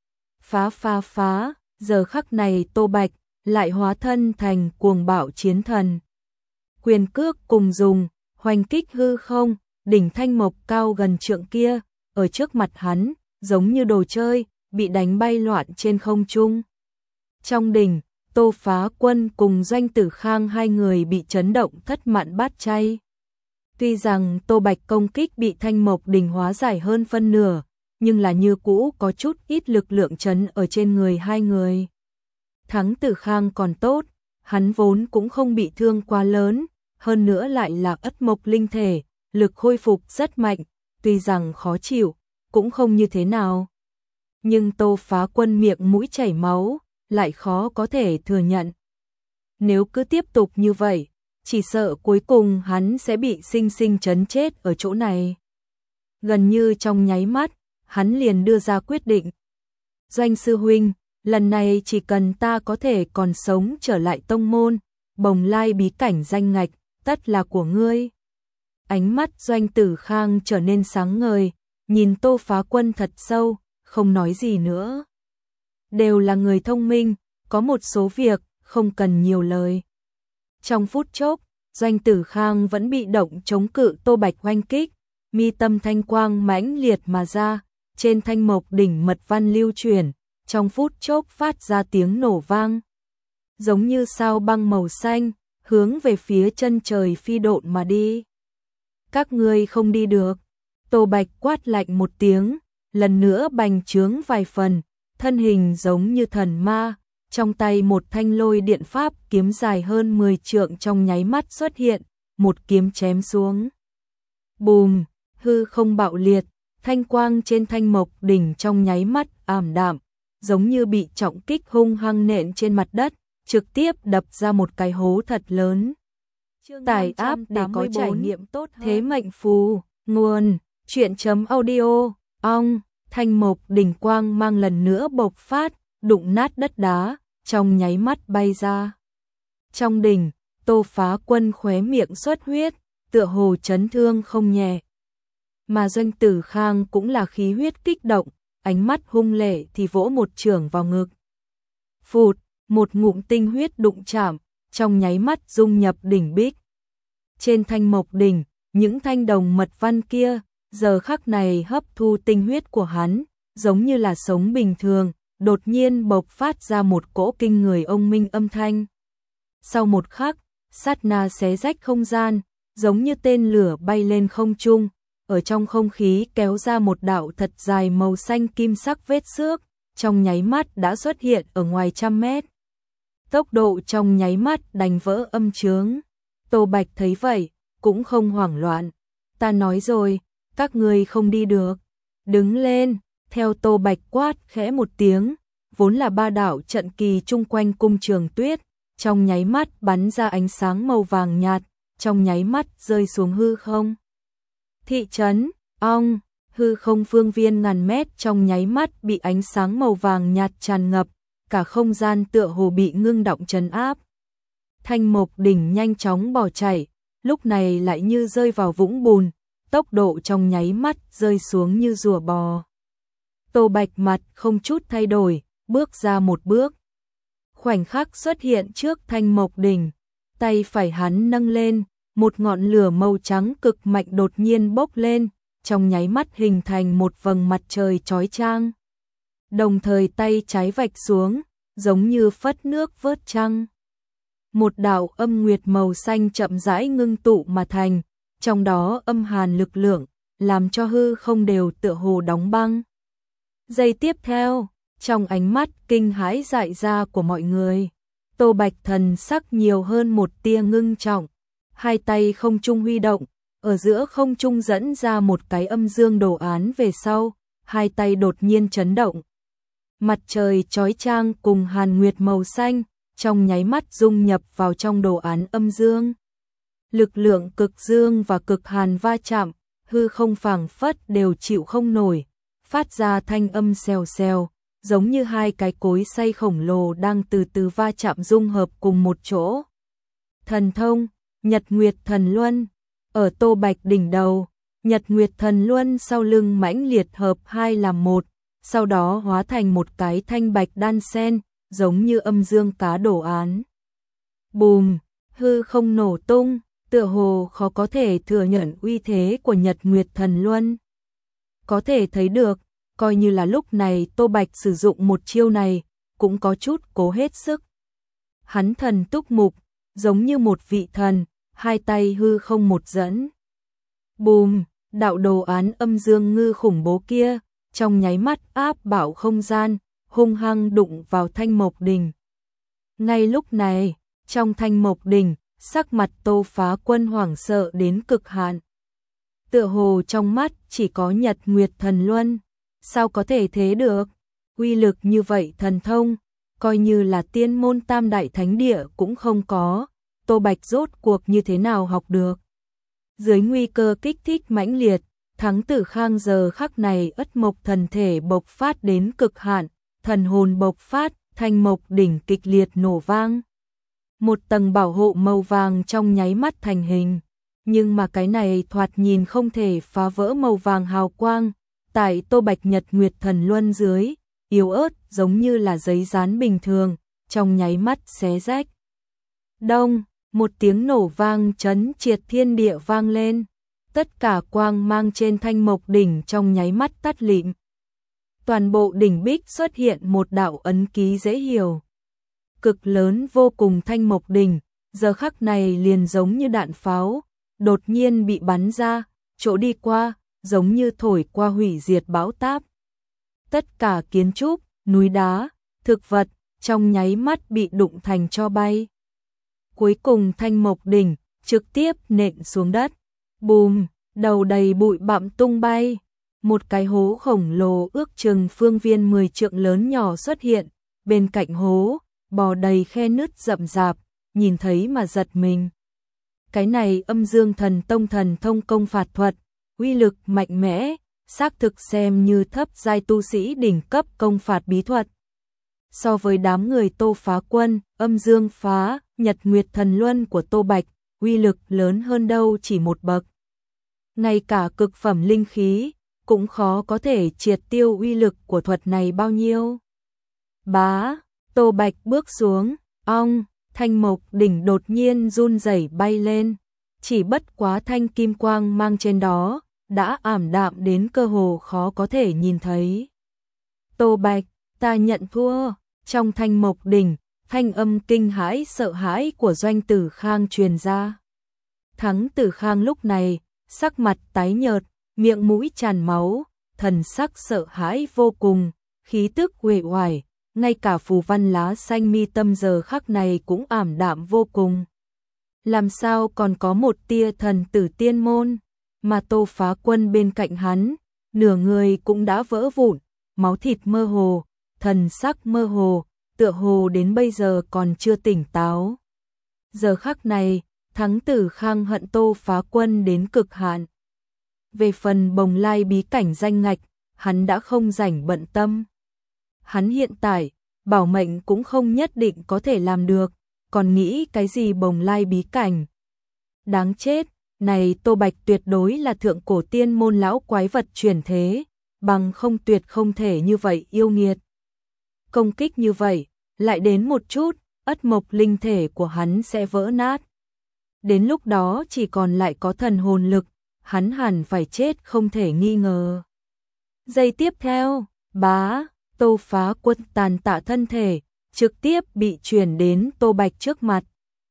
Phá phá phá, giờ khắc này Tô Bạch lại hóa thân thành cuồng bạo chiến thần. Quyền cước cùng dùng, hoành kích hư không, đỉnh thanh mộc cao gần trượng kia, ở trước mặt hắn, giống như đồ chơi, bị đánh bay loạn trên không trung. Trong đỉnh, Tô Phá Quân cùng Doanh Tử Khang hai người bị chấn động thất mạn bát chay. Tuy rằng Tô Bạch công kích bị thanh mộc đỉnh hóa giải hơn phân nửa, nhưng là như cũ có chút ít lực lượng chấn ở trên người hai người. Thắng Tử Khang còn tốt, hắn vốn cũng không bị thương quá lớn, hơn nữa lại là ất mộc linh thể, lực khôi phục rất mạnh, tuy rằng khó chịu, cũng không như thế nào. Nhưng Tô Phá Quân miệng mũi chảy máu, lại khó có thể thừa nhận. Nếu cứ tiếp tục như vậy, chỉ sợ cuối cùng hắn sẽ bị sinh sinh chấn chết ở chỗ này. Gần như trong nháy mắt, hắn liền đưa ra quyết định. Doanh sư huynh, lần này chỉ cần ta có thể còn sống trở lại tông môn, bồng lai bí cảnh danh ngạch, tất là của ngươi. Ánh mắt Doanh Tử Khang trở nên sáng ngời, nhìn Tô Phá Quân thật sâu, không nói gì nữa. Đều là người thông minh, có một số việc không cần nhiều lời. Trong phút chốc, Doanh Tử Khang vẫn bị động chống cự Tô Bạch oanh kích, mi tâm thanh quang mãnh liệt mà ra, trên thanh mộc đỉnh mật văn lưu chuyển, trong phút chốc phát ra tiếng nổ vang. Giống như sao băng màu xanh, hướng về phía chân trời phi độn mà đi. Các ngươi không đi được. Tô Bạch quát lạnh một tiếng, lần nữa bành trướng vài phần, thân hình giống như thần ma, trong tay một thanh lôi điện pháp kiếm dài hơn mười trượng trong nháy mắt xuất hiện, một kiếm chém xuống. Bùm, hư không bạo liệt, thanh quang trên thanh mộc đỉnh trong nháy mắt ảm đạm, giống như bị trọng kích hung hăng nện trên mặt đất, trực tiếp đập ra một cái hố thật lớn. Tải áp để có trải nghiệm tốt hơn. Thế mệnh phù, nguồn, truyện.audio, ong, thanh mộc đỉnh quang mang lần nữa bộc phát, đụng nát đất đá, trong nháy mắt bay ra. Trong đỉnh, Tô Phá Quân khóe miệng xuất huyết, tựa hồ chấn thương không nhẹ. Mà Doanh Tử Khang cũng là khí huyết kích động, ánh mắt hung lệ thì vỗ một chưởng vào ngực. Phụt, một ngụm tinh huyết đụng chạm, trong nháy mắt dung nhập đỉnh bích. Trên thanh mộc đỉnh, những thanh đồng mật văn kia, giờ khắc này hấp thu tinh huyết của hắn, giống như là sống bình thường, đột nhiên bộc phát ra một cỗ kinh người ông minh âm thanh. Sau một khắc, sát na xé rách không gian, giống như tên lửa bay lên không trung, ở trong không khí kéo ra một đạo thật dài màu xanh kim sắc vết xước, trong nháy mắt đã xuất hiện ở ngoài trăm mét. Tốc độ trong nháy mắt đánh vỡ âm chướng. Tô Bạch thấy vậy, cũng không hoảng loạn. Ta nói rồi, các ngươi không đi được. Đứng lên, theo Tô Bạch quát khẽ một tiếng, vốn là ba đạo trận kỳ chung quanh cung Trường Tuyết, trong nháy mắt bắn ra ánh sáng màu vàng nhạt, trong nháy mắt rơi xuống hư không. Thị trấn, ong, hư không phương viên ngàn mét trong nháy mắt bị ánh sáng màu vàng nhạt tràn ngập, cả không gian tựa hồ bị ngưng động trấn áp. Thanh mộc đỉnh nhanh chóng bỏ chạy, lúc này lại như rơi vào vũng bùn, tốc độ trong nháy mắt rơi xuống như rùa bò. Tô Bạch mặt không chút thay đổi, bước ra một bước. khoảnh khắc xuất hiện trước Thanh Mộc Đỉnh, tay phải hắn nâng lên, một ngọn lửa màu trắng cực mạnh đột nhiên bốc lên, trong nháy mắt hình thành một vầng mặt trời chói chang. Đồng thời tay trái vạch xuống, giống như phất nước vớt trăng. Một đạo âm nguyệt màu xanh chậm rãi ngưng tụ mà thành, trong đó âm hàn lực lượng, làm cho hư không đều tựa hồ đóng băng. Giây tiếp theo, trong ánh mắt kinh hãi dại ra của mọi người, Tô Bạch thần sắc nhiều hơn một tia ngưng trọng, hai tay không trung huy động, ở giữa không trung dẫn ra một cái âm dương đồ án về sau, hai tay đột nhiên chấn động. Mặt trời chói chang cùng hàn nguyệt màu xanh, trong nháy mắt dung nhập vào trong đồ án âm dương. Lực lượng cực dương và cực hàn va chạm, hư không phảng phất đều chịu không nổi, phát ra thanh âm xèo xèo, giống như hai cái cối xay khổng lồ đang từ từ va chạm dung hợp cùng một chỗ. Thần thông, Nhật Nguyệt Thần Luân, ở Tô Bạch đỉnh đầu, Nhật Nguyệt Thần Luân sau lưng mãnh liệt hợp hai làm một, sau đó hóa thành một cái thanh bạch đan sen, giống như âm dương cá đồ án. Bùm, hư không nổ tung, tựa hồ khó có thể thừa nhận uy thế của Nhật Nguyệt Thần Luân. Có thể thấy được, coi như là lúc này Tô Bạch sử dụng một chiêu này, cũng có chút cố hết sức. Hắn thần túc mục, giống như một vị thần, hai tay hư không một dẫn. Bùm, đạo đồ án âm dương ngư khủng bố kia, trong nháy mắt áp bảo không gian, hung hăng đụng vào Thanh Mộc Đỉnh. Ngay lúc này, trong Thanh Mộc Đỉnh, sắc mặt Tô Phá Quân hoảng sợ đến cực hạn. Tựa hồ trong mắt chỉ có Nhật Nguyệt Thần Luân, sao có thể thế được? Uy lực như vậy thần thông, coi như là tiên môn tam đại thánh địa cũng không có, Tô Bạch rốt cuộc như thế nào học được? Dưới nguy cơ kích thích mãnh liệt, Thắng Tử Khang giờ khắc này ất mộc thần thể bộc phát đến cực hạn, thần hồn bộc phát, Thanh Mộc Đỉnh kịch liệt nổ vang. Một tầng bảo hộ màu vàng trong nháy mắt thành hình, nhưng mà cái này thoạt nhìn không thể phá vỡ màu vàng hào quang, tại Tô Bạch Nhật Nguyệt Thần Luân dưới, yếu ớt giống như là giấy dán bình thường, trong nháy mắt xé rách. Đông, một tiếng nổ vang chấn triệt thiên địa vang lên, tất cả quang mang trên Thanh Mộc Đỉnh trong nháy mắt tắt lịm. Toàn bộ đỉnh bích xuất hiện một đạo ấn ký dễ hiểu. Cực lớn vô cùng Thanh Mộc Đỉnh, giờ khắc này liền giống như đạn pháo, đột nhiên bị bắn ra, chỗ đi qua, giống như thổi qua hủy diệt bão táp. Tất cả kiến trúc, núi đá, thực vật, trong nháy mắt bị đụng thành tro bay. Cuối cùng Thanh Mộc Đỉnh, trực tiếp nện xuống đất. Bùm, đầu đầy bụi bặm tung bay. Một cái hố khổng lồ ước chừng phương viên mười trượng lớn nhỏ xuất hiện, bên cạnh hố, bò đầy khe nứt rậm rạp, nhìn thấy mà giật mình. Cái này âm dương thần tông thần thông công phạt thuật, uy lực mạnh mẽ, xác thực xem như thấp giai tu sĩ đỉnh cấp công phạt bí thuật. So với đám người Tô Phá Quân, âm dương phá, Nhật Nguyệt Thần Luân của Tô Bạch, uy lực lớn hơn đâu chỉ một bậc. Ngay cả cực phẩm linh khí, cũng khó có thể triệt tiêu uy lực của thuật này bao nhiêu. Bá, Tô Bạch bước xuống, ong, Thanh Mộc Đỉnh đột nhiên run rẩy bay lên, chỉ bất quá thanh kim quang mang trên đó, đã ảm đạm đến cơ hồ khó có thể nhìn thấy. Tô Bạch, ta nhận thua, trong Thanh Mộc Đỉnh, thanh âm kinh hãi sợ hãi của Doanh Tử Khang truyền ra. Thắng Tử Khang lúc này, sắc mặt tái nhợt, miệng mũi tràn máu, thần sắc sợ hãi vô cùng, khí tức uể oải, ngay cả phù văn lá xanh mi tâm giờ khắc này cũng ảm đạm vô cùng. Làm sao còn có một tia thần tử tiên môn, mà Tô Phá Quân bên cạnh hắn, nửa người cũng đã vỡ vụn, máu thịt mơ hồ, thần sắc mơ hồ, tựa hồ đến bây giờ còn chưa tỉnh táo. Giờ khắc này, Thắng Tử Khang hận Tô Phá Quân đến cực hạn. Về phần Bồng Lai bí cảnh danh ngạch, hắn đã không rảnh bận tâm. Hắn hiện tại, bảo mệnh cũng không nhất định có thể làm được, còn nghĩ cái gì Bồng Lai bí cảnh. Đáng chết, này Tô Bạch tuyệt đối là thượng cổ tiên môn lão quái vật chuyển thế, bằng không tuyệt không thể như vậy yêu nghiệt. Công kích như vậy, lại đến một chút, ất mộc linh thể của hắn sẽ vỡ nát. Đến lúc đó chỉ còn lại có thần hồn lực, hắn hẳn phải chết không thể nghi ngờ. Giây tiếp theo, bá, Tô Phá Quân tàn tạ thân thể, trực tiếp bị chuyển đến Tô Bạch trước mặt.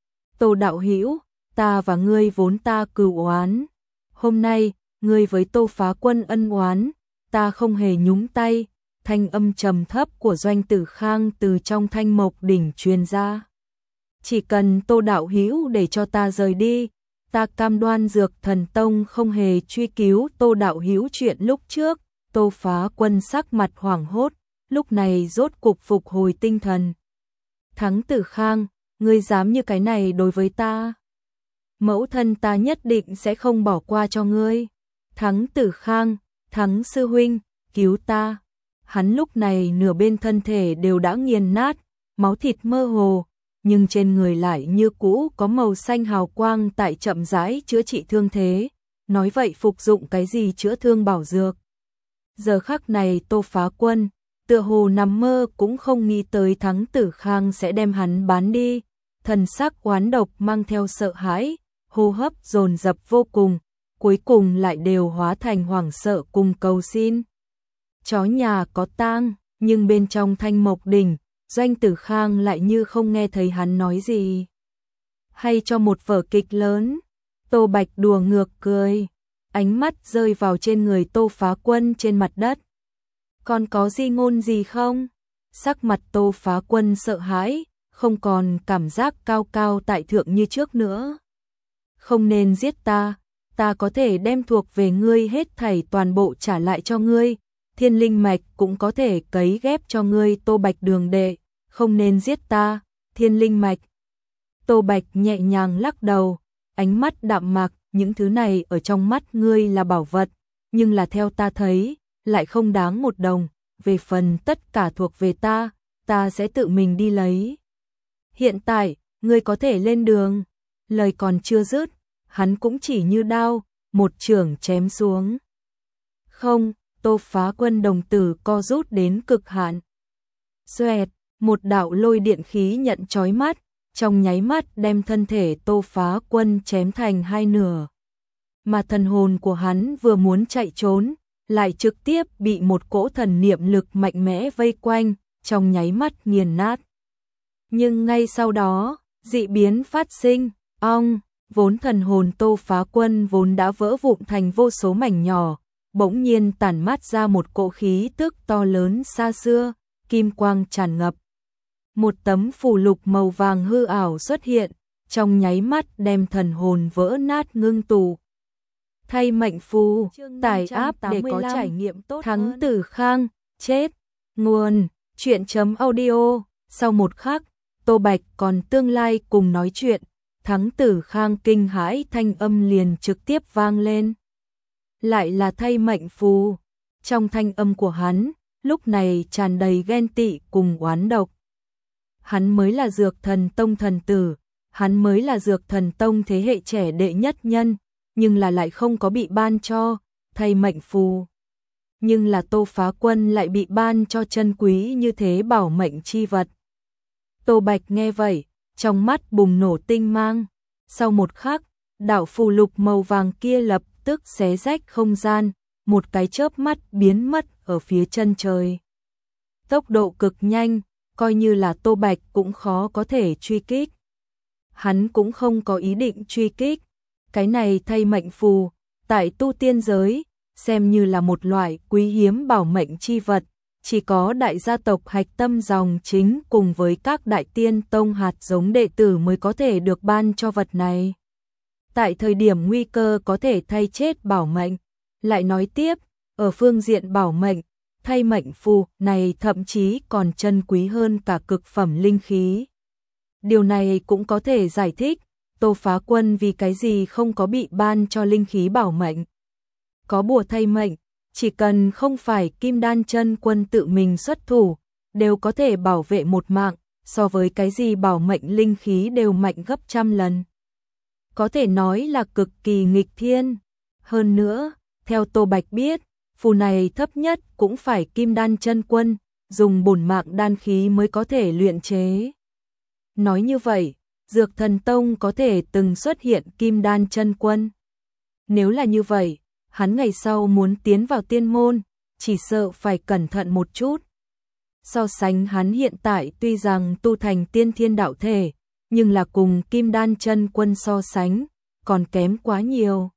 Tô đạo hữu, ta và ngươi vốn ta cừu oán. Hôm nay, ngươi với Tô Phá Quân ân oán, ta không hề nhúng tay. Thanh âm trầm thấp của Doanh Tử Khang từ trong thanh mộc đỉnh truyền ra. Chỉ cần Tô đạo hữu để cho ta rời đi, ta cam đoan Dược Thần Tông không hề truy cứu Tô đạo hữu chuyện lúc trước. Tô Phá Quân sắc mặt hoảng hốt, lúc này rốt cục phục hồi tinh thần. Thắng Tử Khang, ngươi dám như cái này đối với ta? Mẫu thân ta nhất định sẽ không bỏ qua cho ngươi. Thắng Tử Khang, Thắng sư huynh, cứu ta. Hắn lúc này nửa bên thân thể đều đã nghiền nát, máu thịt mơ hồ, nhưng trên người lại như cũ có màu xanh hào quang tại chậm rãi chữa trị thương thế. Nói vậy phục dụng cái gì chữa thương bảo dược? Giờ khắc này Tô Phá Quân, tựa hồ nằm mơ cũng không nghĩ tới Thắng Tử Khang sẽ đem hắn bán đi. Thần sắc oán độc mang theo sợ hãi, hô hấp dồn dập vô cùng, cuối cùng lại đều hóa thành hoảng sợ cùng cầu xin. Chó nhà có tang, nhưng bên trong thanh mộc đỉnh, Doanh Tử Khang lại như không nghe thấy hắn nói gì. Hay cho một vở kịch lớn, Tô Bạch đùa ngược cười, ánh mắt rơi vào trên người Tô Phá Quân trên mặt đất. Còn có di ngôn gì không? Sắc mặt Tô Phá Quân sợ hãi, không còn cảm giác cao cao tại thượng như trước nữa. Không nên giết ta, ta có thể đem thuộc về ngươi hết thảy toàn bộ trả lại cho ngươi. Thiên linh mạch cũng có thể cấy ghép cho ngươi. Tô Bạch đường đệ, không nên giết ta, thiên linh mạch. Tô Bạch nhẹ nhàng lắc đầu, ánh mắt đạm mạc, những thứ này ở trong mắt ngươi là bảo vật, nhưng là theo ta thấy, lại không đáng một đồng, về phần tất cả thuộc về ta, ta sẽ tự mình đi lấy. Hiện tại, ngươi có thể lên đường. Lời còn chưa dứt, hắn cũng chỉ như đao, một chưởng chém xuống. Không, Tô Phá Quân đồng tử co rút đến cực hạn. Xoẹt, một đạo lôi điện khí nhận chói mắt, trong nháy mắt đem thân thể Tô Phá Quân chém thành hai nửa. Mà thần hồn của hắn vừa muốn chạy trốn, lại trực tiếp bị một cỗ thần niệm lực mạnh mẽ vây quanh, trong nháy mắt nghiền nát. Nhưng ngay sau đó, dị biến phát sinh, ong, vốn thần hồn Tô Phá Quân vốn đã vỡ vụn thành vô số mảnh nhỏ, bỗng nhiên tản mát ra một cỗ khí tức to lớn xa xưa, kim quang tràn ngập. Một tấm phù lục màu vàng hư ảo xuất hiện, trong nháy mắt đem thần hồn vỡ nát ngưng tụ. Thay mệnh phù, tải áp để có trải nghiệm tốt. Thắng Tử Khang, chết. Nguồn, truyện chấm audio. Sau một khắc, Tô Bạch còn tương lai cùng nói chuyện, Thắng Tử Khang kinh hãi thanh âm liền trực tiếp vang lên. Lại là thay mệnh phù. Trong thanh âm của hắn, lúc này tràn đầy ghen tị cùng oán độc. Hắn mới là Dược Thần Tông thần tử, hắn mới là Dược Thần Tông thế hệ trẻ đệ nhất nhân, nhưng là lại không có bị ban cho thay mệnh phù. Nhưng là Tô Phá Quân lại bị ban cho chân quý như thế bảo mệnh chi vật. Tô Bạch nghe vậy, trong mắt bùng nổ tinh mang. Sau một khắc, đạo phù lục màu vàng kia lập tức xé rách không gian, một cái chớp mắt biến mất ở phía chân trời. Tốc độ cực nhanh, coi như là Tô Bạch cũng khó có thể truy kích. Hắn cũng không có ý định truy kích. Cái này thay mệnh phù, tại tu tiên giới, xem như là một loại quý hiếm bảo mệnh chi vật, chỉ có đại gia tộc hạch tâm dòng chính cùng với các đại tiên tông hạt giống đệ tử mới có thể được ban cho vật này. Tại thời điểm nguy cơ có thể thay chết bảo mệnh. Lại nói tiếp, ở phương diện bảo mệnh, thay mệnh phù này thậm chí còn chân quý hơn cả cực phẩm linh khí. Điều này cũng có thể giải thích Tô Phá Quân vì cái gì không có bị ban cho linh khí bảo mệnh. Có bùa thay mệnh, chỉ cần không phải Kim Đan Chân Quân tự mình xuất thủ, đều có thể bảo vệ một mạng, so với cái gì bảo mệnh linh khí đều mạnh gấp trăm lần. Có thể nói là cực kỳ nghịch thiên. Hơn nữa, theo Tô Bạch biết, phù này thấp nhất cũng phải Kim Đan Chân Quân, dùng bổn mạng đan khí mới có thể luyện chế. Nói như vậy, Dược Thần Tông có thể từng xuất hiện kim đan chân quân. Nếu là như vậy, hắn ngày sau muốn tiến vào tiên môn, chỉ sợ phải cẩn thận một chút. So sánh hắn hiện tại tuy rằng tu thành tiên thiên đạo thể, nhưng là cùng kim đan chân quân so sánh, còn kém quá nhiều.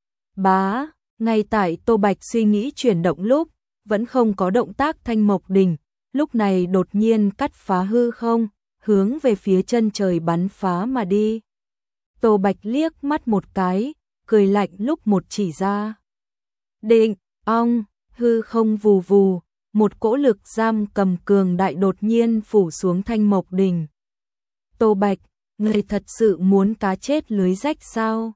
Bá, ngay tại Tô Bạch suy nghĩ chuyển động lúc, vẫn không có động tác Thanh Mộc Đỉnh, lúc này đột nhiên cắt phá hư không, hướng về phía chân trời bắn phá mà đi. Tô Bạch liếc mắt một cái, cười lạnh lúc một chỉ ra. Định, ong, hư không vù vù, một cỗ lực giam cầm cường đại đột nhiên phủ xuống Thanh Mộc Đỉnh. Tô Bạch, người thật sự muốn cá chết lưới rách sao?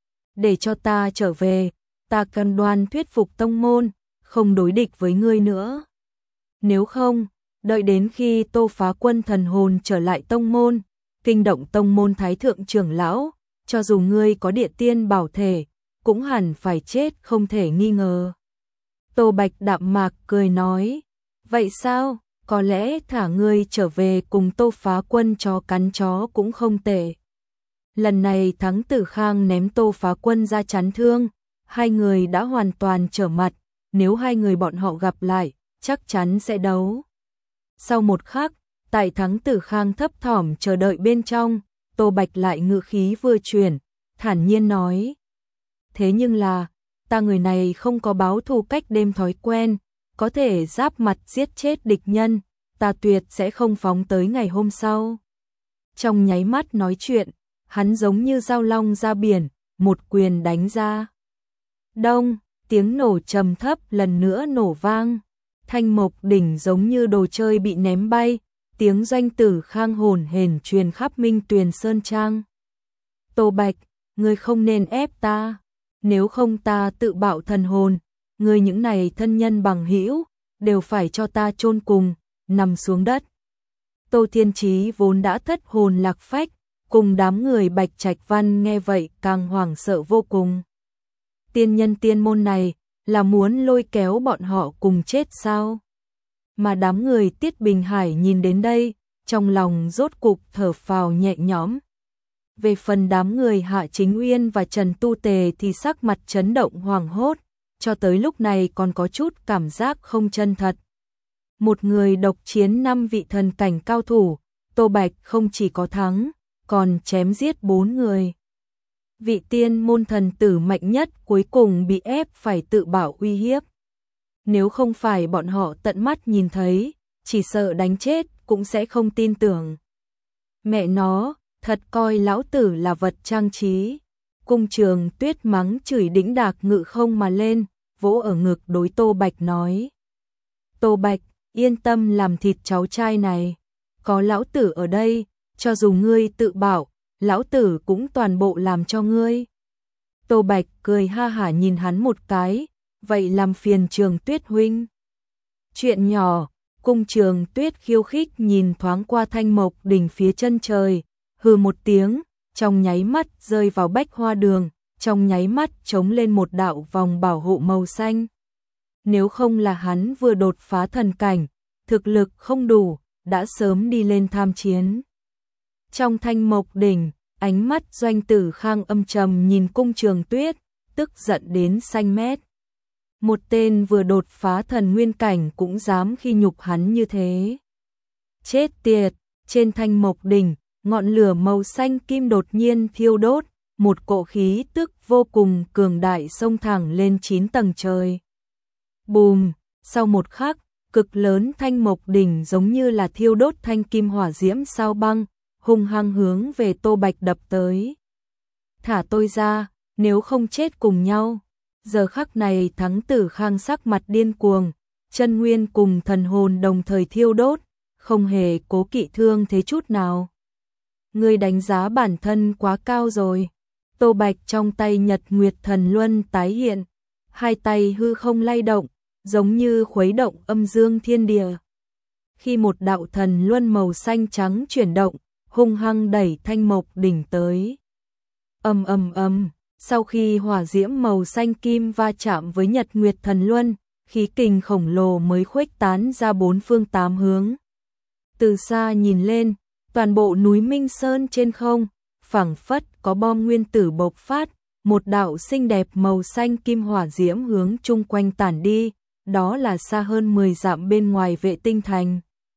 Để cho ta trở về, ta cam đoan thuyết phục tông môn, không đối địch với ngươi nữa. Nếu không, đợi đến khi Tô Phá Quân thần hồn trở lại tông môn, kinh động tông môn thái thượng trưởng lão, cho dù ngươi có địa tiên bảo thể, cũng hẳn phải chết không thể nghi ngờ. Tô Bạch đạm mạc cười nói, vậy sao, có lẽ thả ngươi trở về cùng Tô Phá Quân chó cắn chó cũng không tệ. Lần này Thắng Tử Khang ném Tô Phá Quân ra chắn thương, hai người đã hoàn toàn trở mặt, nếu hai người bọn họ gặp lại, chắc chắn sẽ đấu. Sau một khắc, tại Thắng Tử Khang thấp thỏm chờ đợi bên trong, Tô Bạch lại ngữ khí vừa chuyển, thản nhiên nói. Thế nhưng là, ta người này không có báo thù cách đêm thói quen, có thể giáp mặt giết chết địch nhân, ta tuyệt sẽ không phóng tới ngày hôm sau. Trong nháy mắt nói chuyện, hắn giống như dao long ra biển, một quyền đánh ra. Đông, tiếng nổ trầm thấp lần nữa nổ vang. Thanh Mộc Đỉnh giống như đồ chơi bị ném bay, tiếng Doanh Tử Khang hồn hển truyền khắp Minh Tuyền Sơn Trang. Tô Bạch, ngươi không nên ép ta, nếu không ta tự bạo thần hồn, ngươi những này thân nhân bằng hữu đều phải cho ta chôn cùng, nằm xuống đất. Tô Thiên Chí vốn đã thất hồn lạc phách, cùng đám người Bạch Trạch Văn nghe vậy càng hoảng sợ vô cùng. Tiên nhân tiên môn này là muốn lôi kéo bọn họ cùng chết sao? Mà đám người Tiết Bình Hải nhìn đến đây, trong lòng rốt cục thở phào nhẹ nhõm. Về phần đám người Hạ Chính Uyên và Trần Tu Tề thì sắc mặt chấn động hoảng hốt, cho tới lúc này còn có chút cảm giác không chân thật. Một người độc chiến năm vị thần cảnh cao thủ, Tô Bạch không chỉ có thắng, còn chém giết bốn người. Vị tiên môn thần tử mạnh nhất cuối cùng bị ép phải tự bảo uy hiếp. Nếu không phải bọn họ tận mắt nhìn thấy, chỉ sợ đánh chết cũng sẽ không tin tưởng. Mẹ nó, thật coi lão tử là vật trang trí. Cung Trường Tuyết mắng chửi đĩnh đạc ngự không mà lên, vỗ ở ngực đối Tô Bạch nói. Tô Bạch, yên tâm làm thịt cháu trai này. Có lão tử ở đây, cho dù ngươi tự bảo, lão tử cũng toàn bộ làm cho ngươi. Tô Bạch cười ha hả nhìn hắn một cái, vậy làm phiền Trường Tuyết huynh. Chuyện nhỏ, Cung Trường Tuyết khiêu khích nhìn thoáng qua Thanh Mộc Đỉnh phía chân trời, hừ một tiếng, trong nháy mắt rơi vào bách hoa đường, trong nháy mắt trống lên một đạo vòng bảo hộ màu xanh. Nếu không là hắn vừa đột phá thần cảnh, thực lực không đủ, đã sớm đi lên tham chiến. Trong Thanh Mộc Đỉnh, ánh mắt Doanh Tử Khang âm trầm nhìn Cung Trường Tuyết, tức giận đến xanh mét. Một tên vừa đột phá thần nguyên cảnh cũng dám khi nhục hắn như thế. Chết tiệt, trên Thanh Mộc Đỉnh, ngọn lửa màu xanh kim đột nhiên thiêu đốt, một cỗ khí tức vô cùng cường đại xông thẳng lên chín tầng trời. Bùm, sau một khắc, cực lớn Thanh Mộc Đỉnh giống như là thiêu đốt thanh kim hỏa diễm sao băng, hung hăng hướng về Tô Bạch đập tới. Thả tôi ra, nếu không chết cùng nhau. Giờ khắc này Thắng Tử Khang sắc mặt điên cuồng, chân nguyên cùng thần hồn đồng thời thiêu đốt, không hề cố kỵ thương thế chút nào. Ngươi đánh giá bản thân quá cao rồi. Tô Bạch trong tay Nhật Nguyệt Thần Luân tái hiện, hai tay hư không lay động, giống như khuấy động âm dương thiên địa. Khi một đạo thần luân màu xanh trắng chuyển động, hung hăng đẩy Thanh Mộc Đỉnh tới. Ầm ầm ầm, sau khi hỏa diễm màu xanh kim va chạm với Nhật Nguyệt Thần Luân, khí kình khổng lồ mới khuếch tán ra bốn phương tám hướng. Từ xa nhìn lên, toàn bộ núi Minh Sơn trên không, phảng phất có bom nguyên tử bộc phát, một đạo xinh đẹp màu xanh kim hỏa diễm hướng chung quanh tản đi, đó là xa hơn mười dặm bên ngoài Vệ Tinh Thành.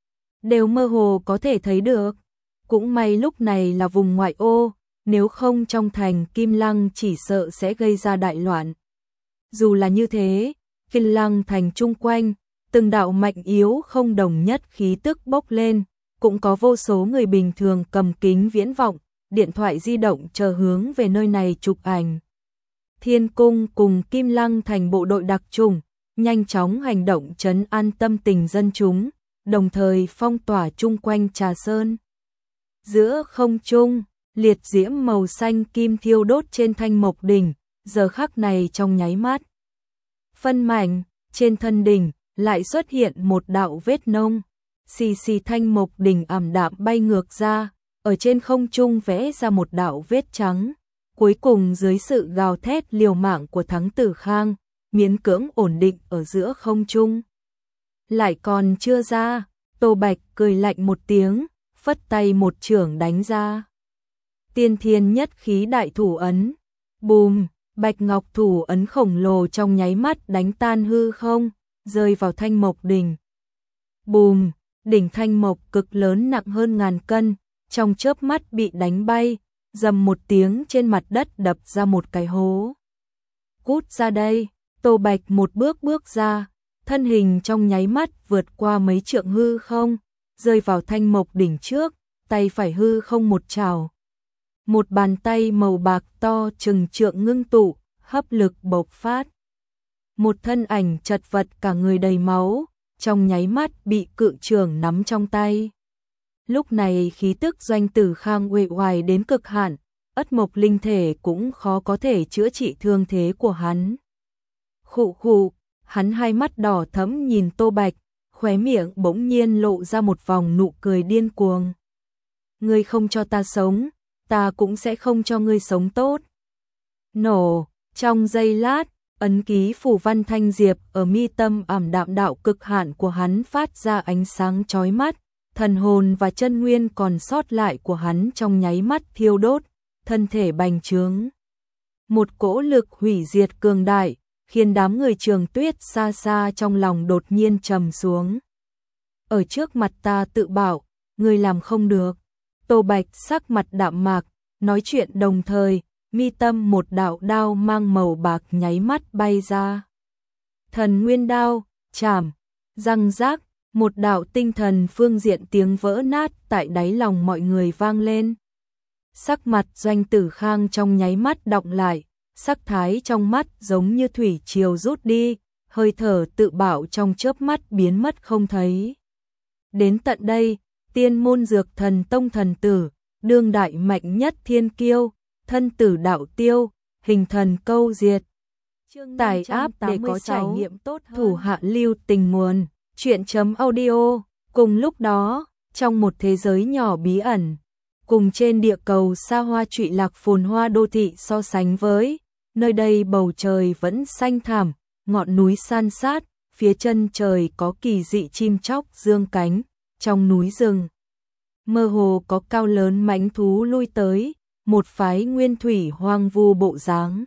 Đều mơ hồ có thể thấy được. Cũng may lúc này là vùng ngoại ô, nếu không trong thành Kim Lăng chỉ sợ sẽ gây ra đại loạn. Dù là như thế, Kim Lăng thành chung quanh, từng đạo mạnh yếu không đồng nhất khí tức bốc lên, cũng có vô số người bình thường cầm kính viễn vọng, điện thoại di động chờ hướng về nơi này chụp ảnh. Thiên Cung cùng Kim Lăng thành bộ đội đặc chủng, nhanh chóng hành động trấn an tâm tình dân chúng, đồng thời phong tỏa chung quanh Trà Sơn. Giữa không trung, liệt diễm màu xanh kim thiêu đốt trên thanh mộc đỉnh, giờ khắc này trong nháy mắt. Phân mảnh, trên thân đỉnh, lại xuất hiện một đạo vết nông, xì xì thanh mộc đỉnh ảm đạm bay ngược ra, ở trên không trung vẽ ra một đạo vết trắng. Cuối cùng dưới sự gào thét liều mạng của Thắng Tử Khang, miễn cưỡng ổn định ở giữa không trung. Lại còn chưa ra, Tô Bạch cười lạnh một tiếng, phất tay một chưởng đánh ra. Tiên thiên nhất khí đại thủ ấn, bùm, bạch ngọc thủ ấn khổng lồ trong nháy mắt đánh tan hư không, rơi vào thanh mộc đỉnh. Bùm, đỉnh thanh mộc cực lớn nặng hơn ngàn cân, trong chớp mắt bị đánh bay, dầm một tiếng trên mặt đất đập ra một cái hố. Cút ra đây, Tô Bạch một bước bước ra, thân hình trong nháy mắt vượt qua mấy trượng hư không, rơi vào thanh mộc đỉnh trước, tay phải hư không một trảo. Một bàn tay màu bạc to chừng trượng ngưng tụ, hấp lực bộc phát. Một thân ảnh chật vật cả người đầy máu, trong nháy mắt bị cự trường nắm trong tay. Lúc này khí tức Doanh Tử Khang uể oải đến cực hạn, ất mộc linh thể cũng khó có thể chữa trị thương thế của hắn. Khụ khụ, hắn hai mắt đỏ thẫm nhìn Tô Bạch, khóe miệng bỗng nhiên lộ ra một vòng nụ cười điên cuồng. Ngươi không cho ta sống, ta cũng sẽ không cho ngươi sống tốt. Nổ, trong giây lát, ấn ký phủ văn thanh diệp ở mi tâm ảm đạm đạo cực hạn của hắn phát ra ánh sáng chói mắt, thần hồn và chân nguyên còn sót lại của hắn trong nháy mắt thiêu đốt, thân thể bành trướng. Một cỗ lực hủy diệt cường đại, khiến đám người Trường Tuyết xa xa trong lòng đột nhiên trầm xuống. Ở trước mặt ta tự bảo, ngươi làm không được. Tô Bạch sắc mặt đạm mạc, nói chuyện đồng thời, mi tâm một đạo đao mang màu bạc nháy mắt bay ra. Thần nguyên đao, chảm, răng rác, một đạo tinh thần phương diện tiếng vỡ nát tại đáy lòng mọi người vang lên. Sắc mặt Doanh Tử Khang trong nháy mắt đọng lại, sắc thái trong mắt giống như thủy triều rút đi, hơi thở tự bảo trong chớp mắt biến mất không thấy. Đến tận đây, Tiên môn Dược Thần Tông thần tử, đương đại mạnh nhất thiên kiêu, thân tử đạo tiêu, hình thần câu diệt. Tải áp để có trải nghiệm tốt hơn. Thủ hạ lưu tình nguồn, chuyện.audio. Cùng lúc đó, trong một thế giới nhỏ bí ẩn, cùng trên địa cầu xa hoa trụy lạc phồn hoa đô thị so sánh với, nơi đây bầu trời vẫn xanh thẳm, ngọn núi san sát, phía chân trời có kỳ dị chim chóc dương cánh, trong núi rừng mơ hồ có cao lớn mãnh thú lui tới, một phái nguyên thủy hoang vu bộ dáng.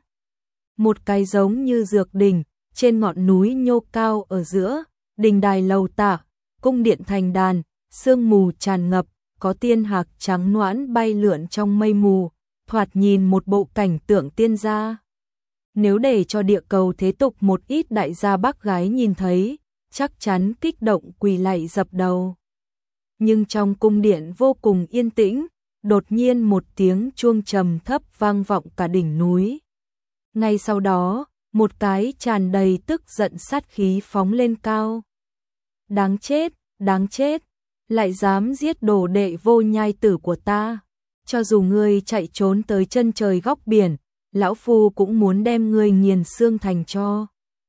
Một cái giống như dược đỉnh, trên ngọn núi nhô cao ở giữa, đình đài lầu tả, cung điện thành đàn, sương mù tràn ngập, có tiên hạc trắng noãn bay lượn trong mây mù, thoạt nhìn một bộ cảnh tượng tiên gia. Nếu để cho địa cầu thế tục một ít đại gia bác gái nhìn thấy, chắc chắn kích động quỳ lạy dập đầu. Nhưng trong cung điện vô cùng yên tĩnh, đột nhiên một tiếng chuông trầm thấp vang vọng cả đỉnh núi. Ngay sau đó, một cái tràn đầy tức giận sát khí phóng lên cao. Đáng chết, đáng chết, lại dám giết đồ đệ vô nhai tử của ta. Cho dù ngươi chạy trốn tới chân trời góc biển, lão phu cũng muốn đem ngươi nghiền xương thành tro.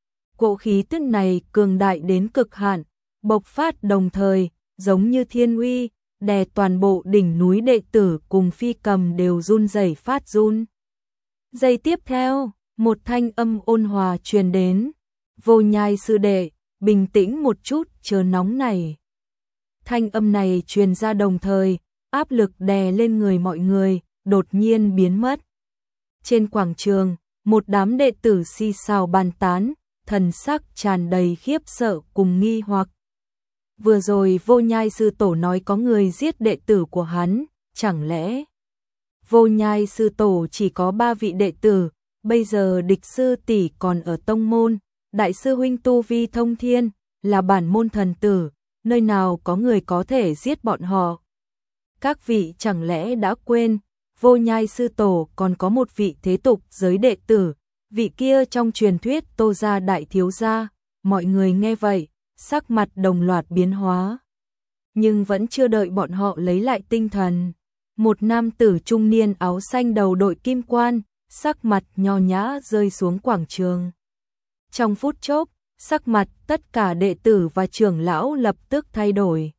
Cỗ khí tức này cường đại đến cực hạn, bộc phát đồng thời, giống như thiên uy, đè toàn bộ đỉnh núi đệ tử cùng phi cầm đều run rẩy phát run. Giây tiếp theo, một thanh âm ôn hòa truyền đến, Vô Nhai sư đệ, bình tĩnh một chút, chớ nóng này. Thanh âm này truyền ra đồng thời, áp lực đè lên người mọi người, đột nhiên biến mất. Trên quảng trường, một đám đệ tử xì xào bàn tán, thần sắc tràn đầy khiếp sợ cùng nghi hoặc. Vừa rồi Vô Nhai sư tổ nói có người giết đệ tử của hắn, chẳng lẽ Vô Nhai sư tổ chỉ có ba vị đệ tử, bây giờ địch sư tỷ còn ở tông môn, đại sư huynh tu vi thông thiên, là bản môn thần tử, nơi nào có người có thể giết bọn họ. Các vị chẳng lẽ đã quên, Vô Nhai sư tổ còn có một vị thế tục giới đệ tử, vị kia trong truyền thuyết Tô gia đại thiếu gia. Mọi người nghe vậy, sắc mặt đồng loạt biến hóa. Nhưng vẫn chưa đợi bọn họ lấy lại tinh thần. Một nam tử trung niên áo xanh đầu đội kim quan, sắc mặt nho nhã rơi xuống quảng trường. Trong phút chốc, sắc mặt tất cả đệ tử và trưởng lão lập tức thay đổi.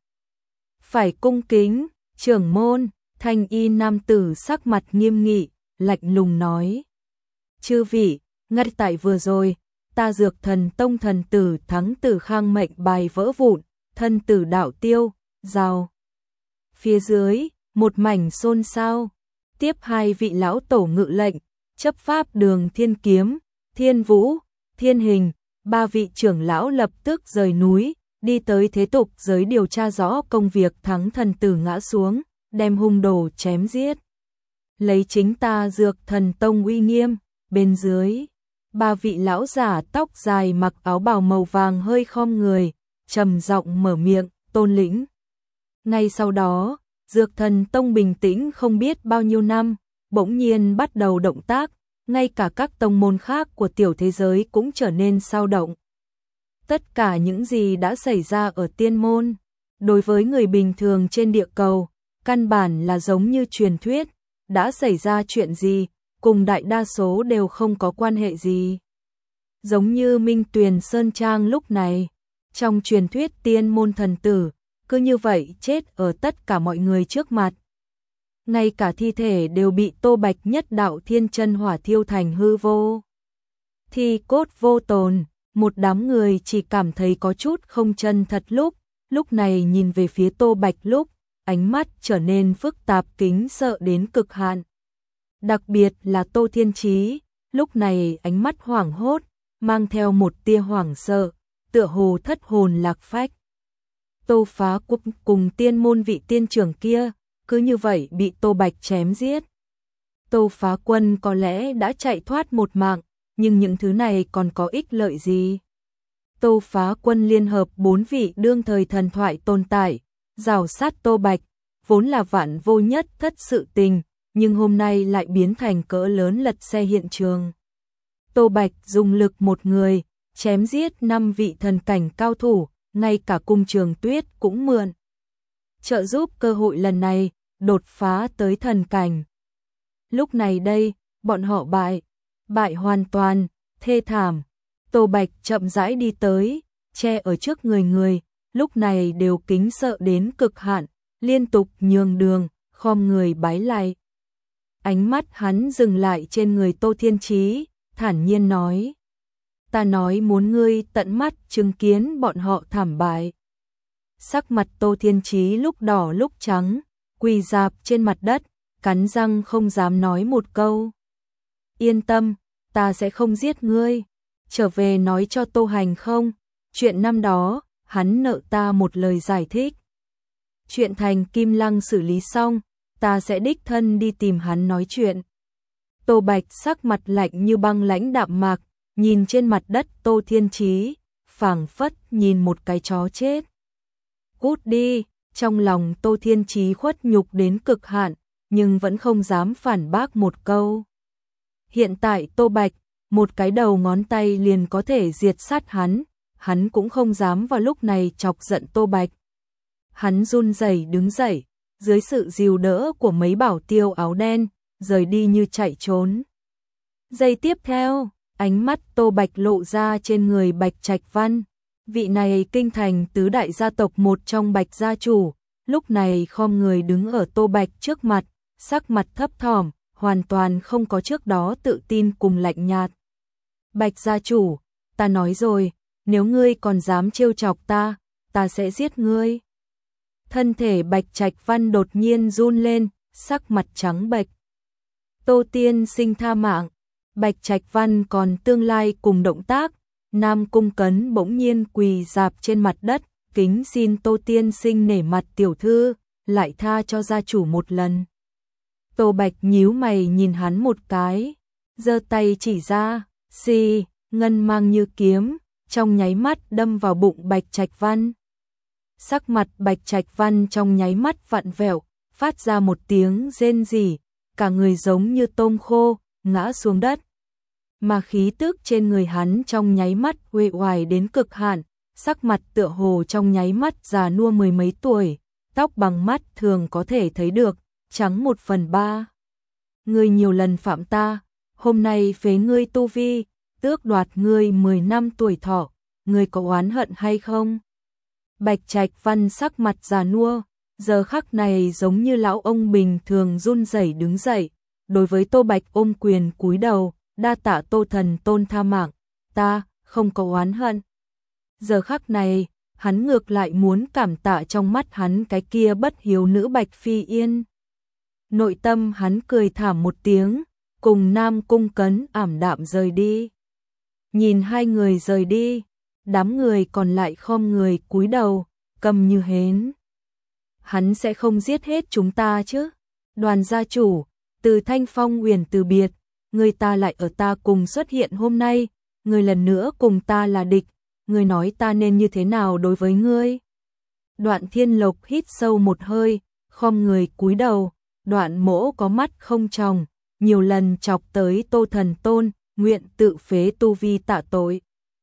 Phải cung kính, trưởng môn, thanh y nam tử sắc mặt nghiêm nghị, lạnh lùng nói. Chư vị, ngay tại vừa rồi, ta Dược Thần Tông thần tử thắng tử khang mệnh bài vỡ vụn, thân tử đạo tiêu, rào. Phía dưới, một mảnh xôn xao. Tiếp hai vị lão tổ ngự lệnh, chấp pháp đường Thiên Kiếm, Thiên Vũ, Thiên Hình, ba vị trưởng lão lập tức rời núi, đi tới thế tục giới điều tra rõ công việc thắng thần tử ngã xuống, đem hung đồ chém giết. Lấy chính ta Dược Thần Tông uy nghiêm, bên dưới, ba vị lão giả tóc dài mặc áo bào màu vàng hơi khom người, trầm giọng mở miệng, tôn lĩnh. Ngay sau đó, Dược Thần Tông bình tĩnh không biết bao nhiêu năm, bỗng nhiên bắt đầu động tác, ngay cả các tông môn khác của tiểu thế giới cũng trở nên sao động. Tất cả những gì đã xảy ra ở tiên môn, đối với người bình thường trên địa cầu, căn bản là giống như truyền thuyết, đã xảy ra chuyện gì, cùng đại đa số đều không có quan hệ gì. Giống như Minh Tuyền Sơn Trang lúc này, trong truyền thuyết tiên môn thần tử, cứ như vậy chết ở tất cả mọi người trước mặt. Ngay cả thi thể đều bị Tô Bạch nhất đạo thiên chân hỏa thiêu thành hư vô. Thi cốt vô tồn, một đám người chỉ cảm thấy có chút không chân thật lúc, lúc này nhìn về phía Tô Bạch lúc, ánh mắt trở nên phức tạp kính sợ đến cực hạn. Đặc biệt là Tô Thiên Chí, lúc này ánh mắt hoảng hốt, mang theo một tia hoảng sợ, tựa hồ thất hồn lạc phách. Tô Phá Quốc cùng tiên môn vị tiên trưởng kia, cứ như vậy bị Tô Bạch chém giết. Tô Phá Quân có lẽ đã chạy thoát một mạng, nhưng những thứ này còn có ích lợi gì? Tô Phá Quân liên hợp bốn vị đương thời thần thoại tồn tại, rào sát Tô Bạch, vốn là vạn vô nhất thất sự tình, nhưng hôm nay lại biến thành cỡ lớn lật xe hiện trường. Tô Bạch dùng lực một người, chém giết năm vị thần cảnh cao thủ, ngay cả cung Trường Tuyết cũng mượn trợ giúp cơ hội lần này, đột phá tới thần cảnh. Lúc này đây, bọn họ bại, bại hoàn toàn, thê thảm. Tô Bạch chậm rãi đi tới, che ở trước người người, lúc này đều kính sợ đến cực hạn, liên tục nhường đường, khom người bái lại. Ánh mắt hắn dừng lại trên người Tô Thiên Chí, thản nhiên nói. Ta nói muốn ngươi tận mắt chứng kiến bọn họ thảm bại. Sắc mặt Tô Thiên Chí lúc đỏ lúc trắng, quỳ rạp trên mặt đất, cắn răng không dám nói một câu. Yên tâm, ta sẽ không giết ngươi. Trở về nói cho Tô Hành không, chuyện năm đó, hắn nợ ta một lời giải thích. Chuyện thành Kim Lăng xử lý xong, ta sẽ đích thân đi tìm hắn nói chuyện. Tô Bạch sắc mặt lạnh như băng lãnh đạm mạc, nhìn trên mặt đất Tô Thiên Chí, phảng phất nhìn một cái chó chết. Cút đi, trong lòng Tô Thiên Chí khuất nhục đến cực hạn, nhưng vẫn không dám phản bác một câu. Hiện tại Tô Bạch, một cái đầu ngón tay liền có thể diệt sát hắn, hắn cũng không dám vào lúc này chọc giận Tô Bạch. Hắn run rẩy đứng dậy, dưới sự dìu đỡ của mấy bảo tiêu áo đen, rời đi như chạy trốn. Giây tiếp theo, ánh mắt Tô Bạch lộ ra trên người Bạch Trạch Văn. Vị này kinh thành tứ đại gia tộc một trong Bạch gia chủ, lúc này khom người đứng ở Tô Bạch trước mặt, sắc mặt thấp thỏm, hoàn toàn không có trước đó tự tin cùng lạnh nhạt. Bạch gia chủ, ta nói rồi, nếu ngươi còn dám trêu chọc ta, ta sẽ giết ngươi. Thân thể Bạch Trạch Văn đột nhiên run lên, sắc mặt trắng bệch. Tô tiên sinh tha mạng. Bạch Trạch Văn còn tương lai cùng động tác, Nam Cung Cấn bỗng nhiên quỳ rạp trên mặt đất, kính xin Tô tiên sinh nể mặt tiểu thư, lại tha cho gia chủ một lần. Tô Bạch nhíu mày nhìn hắn một cái, giơ tay chỉ ra, xì, ngân mang như kiếm, trong nháy mắt đâm vào bụng Bạch Trạch Văn. Sắc mặt Bạch Trạch Văn trong nháy mắt vặn vẹo, phát ra một tiếng rên rỉ, cả người giống như tôm khô, ngã xuống đất. Mà khí tức trên người hắn trong nháy mắt uể oải đến cực hạn, sắc mặt tựa hồ trong nháy mắt già nua mười mấy tuổi, tóc bằng mắt thường có thể thấy được, trắng một phần ba. Ngươi nhiều lần phạm ta, hôm nay phế ngươi tu vi, tước đoạt ngươi mười năm tuổi thọ, ngươi có oán hận hay không? Bạch Trạch Văn sắc mặt già nua, giờ khắc này giống như lão ông bình thường run rẩy đứng dậy, đối với Tô Bạch ôm quyền cúi đầu, đa tạ Tô thần tôn tha mạng, ta không có oán hận. Giờ khắc này, hắn ngược lại muốn cảm tạ trong mắt hắn cái kia bất hiếu nữ Bạch Phi Yên. Nội tâm hắn cười thảm một tiếng, cùng Nam Cung Cấn ảm đạm rời đi. Nhìn hai người rời đi, đám người còn lại khom người cúi đầu, câm như hến. Hắn sẽ không giết hết chúng ta chứ? Đoàn gia chủ, từ Thanh Phong Uyển từ biệt, người ta lại ở ta cùng xuất hiện hôm nay, người lần nữa cùng ta là địch, người nói ta nên như thế nào đối với ngươi? Đoạn Thiên Lộc hít sâu một hơi, khom người cúi đầu, Đoạn Mỗ có mắt không tròng, nhiều lần chọc tới Tô thần tôn, nguyện tự phế tu vi tạ tội.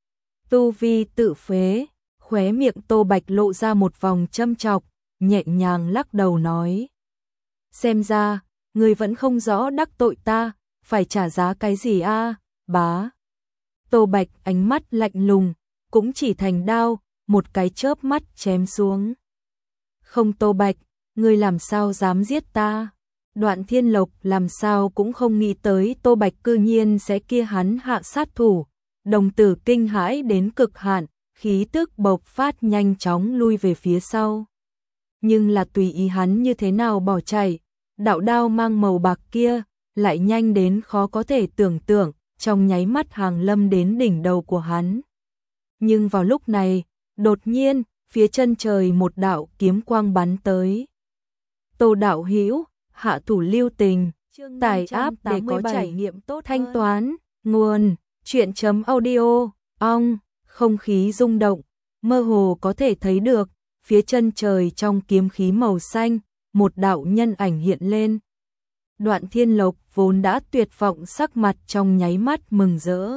Tu vi tự phế, khóe miệng Tô Bạch lộ ra một vòng châm chọc, nhẹ nhàng lắc đầu nói. Xem ra, ngươi vẫn không rõ đắc tội ta, phải trả giá cái gì a à? Bá. Tô Bạch ánh mắt lạnh lùng, cũng chỉ thành đao, một cái chớp mắt chém xuống. Không Tô Bạch, ngươi làm sao dám giết ta? Đoạn Thiên Lộc làm sao cũng không nghĩ tới Tô Bạch cư nhiên sẽ kia hắn hạ sát thủ. Đồng tử kinh hãi đến cực hạn, khí tức bộc phát nhanh chóng lui về phía sau. Nhưng là tùy ý hắn như thế nào bỏ chạy, đạo đao mang màu bạc kia, lại nhanh đến khó có thể tưởng tượng, trong nháy mắt hàng lâm đến đỉnh đầu của hắn. Nhưng vào lúc này, đột nhiên, phía chân trời một đạo kiếm quang bắn tới. Tô đạo hữu, hạ thủ lưu tình, tải áp để có trải nghiệm tốt thanh hơn. Toán, nguồn, chuyện chấm audio, ong, không khí rung động, mơ hồ có thể thấy được, phía chân trời trong kiếm khí màu xanh, một đạo nhân ảnh hiện lên. Đoạn Thiên Lộc vốn đã tuyệt vọng sắc mặt trong nháy mắt mừng rỡ.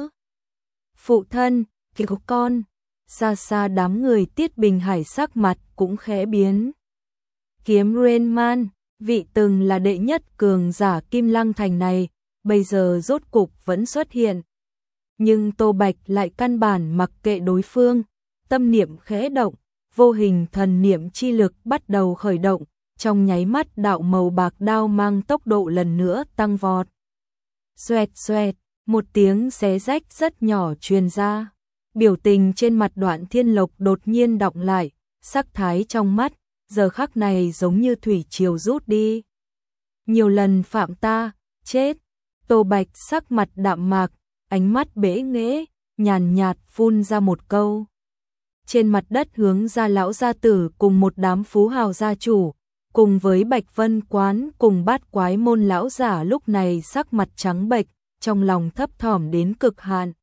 Phụ thân, cứu con, xa xa đám người Tiết Bình Hải sắc mặt cũng khẽ biến. Kiếm Rainman, vị từng là đệ nhất cường giả Kim Lăng Thành này, bây giờ rốt cục vẫn xuất hiện. Nhưng Tô Bạch lại căn bản mặc kệ đối phương, tâm niệm khẽ động, vô hình thần niệm chi lực bắt đầu khởi động, trong nháy mắt đạo màu bạc đao mang tốc độ lần nữa tăng vọt. Xoẹt xoẹt, một tiếng xé rách rất nhỏ truyền ra, biểu tình trên mặt Đoạn Thiên Lộc đột nhiên đọng lại, sắc thái trong mắt, giờ khắc này giống như thủy triều rút đi. Nhiều lần phạm ta, chết. Tô Bạch sắc mặt đạm mạc, ánh mắt bẽ nghễ, nhàn nhạt phun ra một câu. Trên mặt đất hướng ra lão gia tử cùng một đám phú hào gia chủ, cùng với Bạch Vân Quán cùng Bát Quái môn lão giả lúc này sắc mặt trắng bệch, trong lòng thấp thỏm đến cực hạn.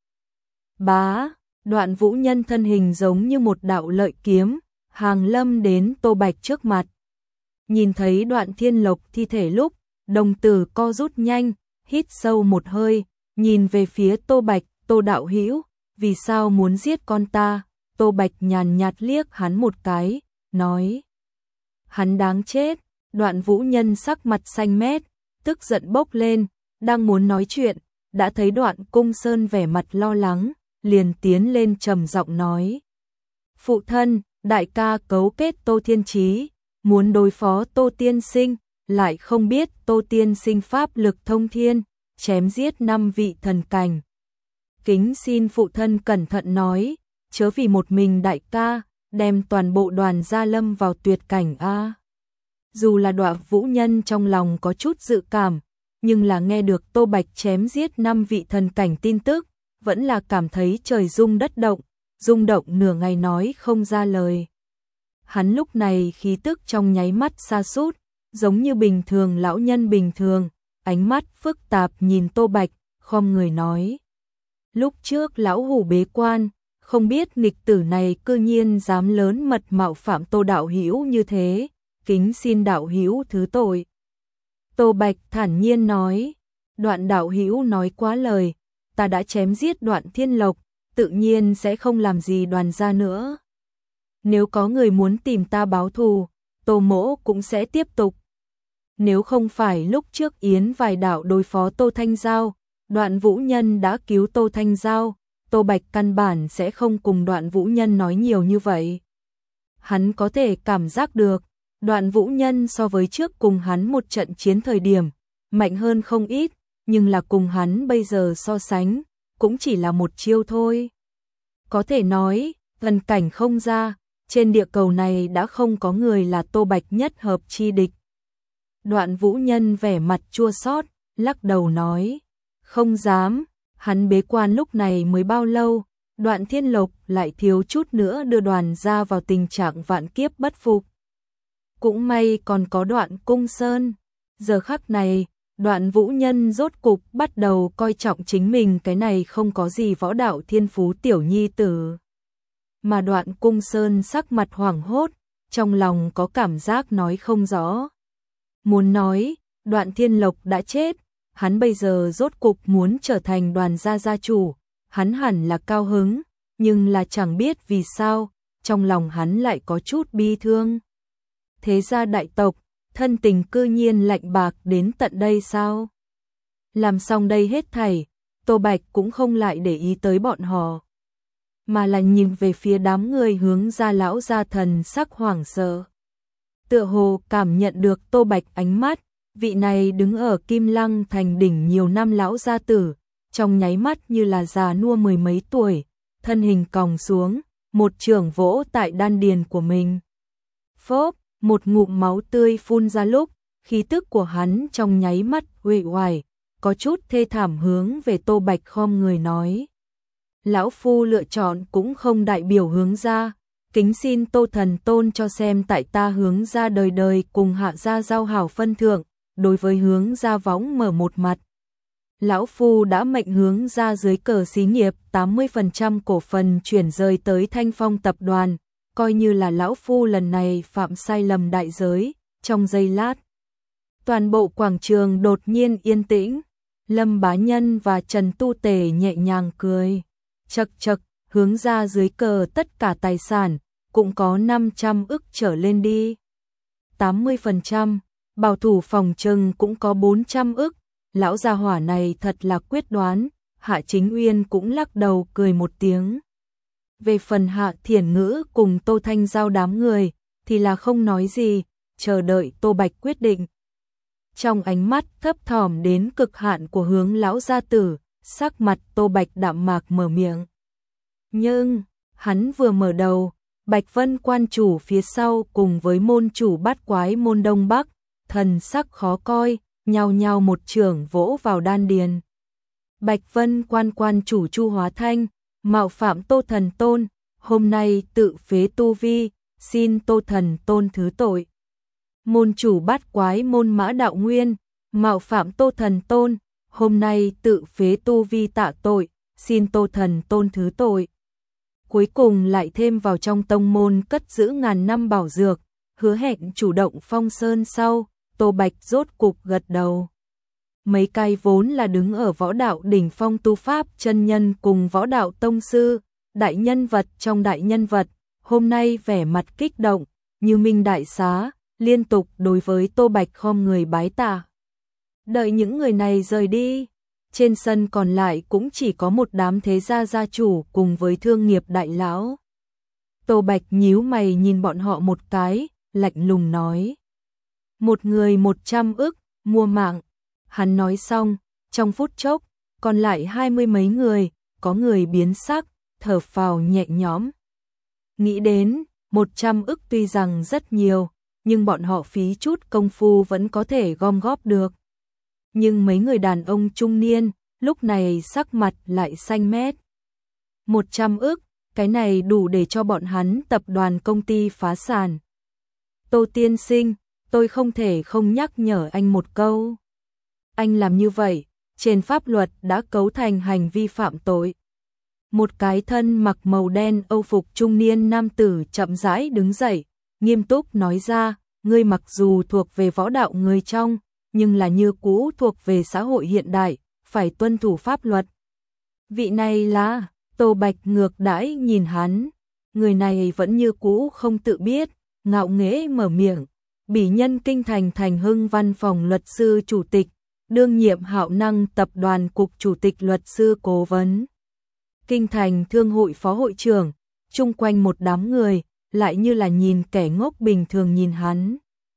Bá, Đoạn Vũ Nhân thân hình giống như một đạo lợi kiếm, hàng lâm đến Tô Bạch trước mặt. Nhìn thấy Đoạn Thiên Lộc thi thể lúc, đồng tử co rút nhanh, hít sâu một hơi, nhìn về phía Tô Bạch, Tô đạo hữu, vì sao muốn giết con ta? Tô Bạch nhàn nhạt liếc hắn một cái, nói. Hắn đáng chết. Đoạn Vũ Nhân sắc mặt xanh mét, tức giận bốc lên, đang muốn nói chuyện, đã thấy Đoạn Cung Sơn vẻ mặt lo lắng, liền tiến lên trầm giọng nói. Phụ thân, đại ca cấu kết Tô Thiên Chí, muốn đối phó Tô Tiên Sinh, lại không biết Tô Tiên Sinh pháp lực thông thiên, chém giết năm vị thần cảnh. Kính xin phụ thân cẩn thận nói, chớ vì một mình đại ca, đem toàn bộ đoàn gia lâm vào tuyệt cảnh a. Dù là Đọa Vũ Nhân trong lòng có chút dự cảm, nhưng là nghe được Tô Bạch chém giết năm vị thần cảnh tin tức, vẫn là cảm thấy trời rung đất động, rung động nửa ngày nói không ra lời. Hắn lúc này khí tức trong nháy mắt sa sút, giống như bình thường lão nhân bình thường, ánh mắt phức tạp nhìn Tô Bạch, khom người nói. Lúc trước lão hủ bế quan, không biết nghịch tử này cư nhiên dám lớn mật mạo phạm Tô đạo hữu như thế, kính xin đạo hữu thứ tội. Tô Bạch thản nhiên nói, Đoạn đạo hữu nói quá lời, ta đã chém giết Đoạn Thiên Lộc, tự nhiên sẽ không làm gì Đoàn gia nữa. Nếu có người muốn tìm ta báo thù, Tô mỗ cũng sẽ tiếp tục. Nếu không phải lúc trước Yến vài đạo đối phó Tô Thanh Giao, Đoạn Vũ Nhân đã cứu Tô Thanh Giao, Tô Bạch căn bản sẽ không cùng Đoạn Vũ Nhân nói nhiều như vậy. Hắn có thể cảm giác được, Đoạn Vũ Nhân so với trước cùng hắn một trận chiến thời điểm, mạnh hơn không ít, nhưng là cùng hắn bây giờ so sánh, cũng chỉ là một chiêu thôi. Có thể nói, thần cảnh không ra, trên địa cầu này đã không có người là Tô Bạch nhất hợp chi địch. Đoạn Vũ Nhân vẻ mặt chua xót, lắc đầu nói, không dám, hắn bế quan lúc này mới bao lâu, Đoạn Thiên Lộc lại thiếu chút nữa đưa Đoàn ra vào tình trạng vạn kiếp bất phục. Cũng may còn có Đoạn Cung Sơn, giờ khắc này, Đoạn Vũ Nhân rốt cục bắt đầu coi trọng chính mình cái này không có gì võ đạo thiên phú tiểu nhi tử. Mà Đoạn Cung Sơn sắc mặt hoảng hốt, trong lòng có cảm giác nói không rõ. Muốn nói, Đoạn Thiên Lộc đã chết, hắn bây giờ rốt cục muốn trở thành Đoàn gia gia chủ, hắn hẳn là cao hứng, nhưng là chẳng biết vì sao, trong lòng hắn lại có chút bi thương. Thế gia đại tộc, thân tình cư nhiên lạnh bạc đến tận đây sao? Làm xong đây hết thảy, Tô Bạch cũng không lại để ý tới bọn họ, mà là nhìn về phía đám người hướng ra lão gia thần sắc hoảng sợ. Tựa hồ cảm nhận được Tô Bạch ánh mắt, vị này đứng ở Kim Lăng thành đỉnh nhiều năm lão gia tử, trong nháy mắt như là già nua mười mấy tuổi, thân hình còng xuống, một chưởng vỗ tại đan điền của mình. Phốp, một ngụm máu tươi phun ra lúc, khí tức của hắn trong nháy mắt uể oải, có chút thê thảm hướng về Tô Bạch khom người nói. Lão phu lựa chọn cũng không đại biểu hướng ra, kính xin Tô thần tôn cho xem tại ta hướng ra đời đời cùng hạ gia giao hảo phân thượng, đối với hướng ra võng mở một mặt. Lão phu đã mệnh hướng ra dưới cờ xí nghiệp tám mươi phần trăm cổ phần chuyển rời tới Thanh Phong tập đoàn, coi như là lão phu lần này phạm sai lầm đại giới. Trong giây lát, toàn bộ quảng trường đột nhiên yên tĩnh, Lâm Bá Nhân và Trần Tu Tề nhẹ nhàng cười, chậc chậc, hướng ra dưới cờ tất cả tài sản, cũng có năm trăm ức trở lên đi. tám mươi phần trăm, bảo thủ phòng trừng cũng có bốn trăm ức, lão gia hỏa này thật là quyết đoán, Hạ Chính Uyên cũng lắc đầu cười một tiếng. Về phần Hạ Thiển Ngữ cùng Tô Thanh Giao đám người, thì là không nói gì, chờ đợi Tô Bạch quyết định. Trong ánh mắt thấp thỏm đến cực hạn của hướng lão gia tử, sắc mặt Tô Bạch đạm mạc mở miệng. Nhưng, hắn vừa mở đầu, Bạch Vân quan chủ phía sau cùng với môn chủ bát quái môn Đông Bắc, thần sắc khó coi, nhao nhao một chưởng vỗ vào đan điền. Bạch Vân quan quan chủ Chu Hóa Thanh, mạo phạm Tô thần tôn, hôm nay tự phế tu vi, xin Tô thần tôn thứ tội. Môn chủ bát quái môn Mã Đạo Nguyên, mạo phạm Tô thần tôn, hôm nay tự phế tu vi tạ tội, xin Tô thần tôn thứ tội. Cuối cùng lại thêm vào trong tông môn cất giữ ngàn năm bảo dược, hứa hẹn chủ động phong sơn sau, Tô Bạch rốt cục gật đầu. Mấy cái vốn là đứng ở võ đạo đỉnh phong tu pháp chân nhân cùng võ đạo tông sư, đại nhân vật trong đại nhân vật, hôm nay vẻ mặt kích động, như minh đại xá, liên tục đối với Tô Bạch khom người bái tạ. Đợi những người này rời đi, trên sân còn lại cũng chỉ có một đám thế gia gia chủ cùng với thương nghiệp đại lão. Tô Bạch nhíu mày nhìn bọn họ một cái, lạnh lùng nói. Một người một trăm ức, mua mạng. Hắn nói xong, trong phút chốc, còn lại hai mươi mấy người, có người biến sắc, thở phào nhẹ nhõm. Nghĩ đến, một trăm ức tuy rằng rất nhiều, nhưng bọn họ phí chút công phu vẫn có thể gom góp được. Nhưng mấy người đàn ông trung niên, lúc này sắc mặt lại xanh mét. Một trăm ức, cái này đủ để cho bọn hắn tập đoàn công ty phá sản. Tô tiên sinh, tôi không thể không nhắc nhở anh một câu. Anh làm như vậy, trên pháp luật đã cấu thành hành vi phạm tội. Một cái thân mặc màu đen âu phục trung niên nam tử chậm rãi đứng dậy, nghiêm túc nói ra, ngươi mặc dù thuộc về võ đạo người trong, nhưng là như cũ thuộc về xã hội hiện đại, phải tuân thủ pháp luật. Vị này là, Tô Bạch ngược đãi nhìn hắn, người này vẫn như cũ không tự biết, ngạo nghễ mở miệng, bỉ nhân kinh thành Thành Hưng văn phòng luật sư chủ tịch, đương nhiệm Hạo Năng tập đoàn cục chủ tịch luật sư cố vấn. Kinh thành thương hội phó hội trưởng, chung quanh một đám người, lại như là nhìn kẻ ngốc bình thường nhìn hắn.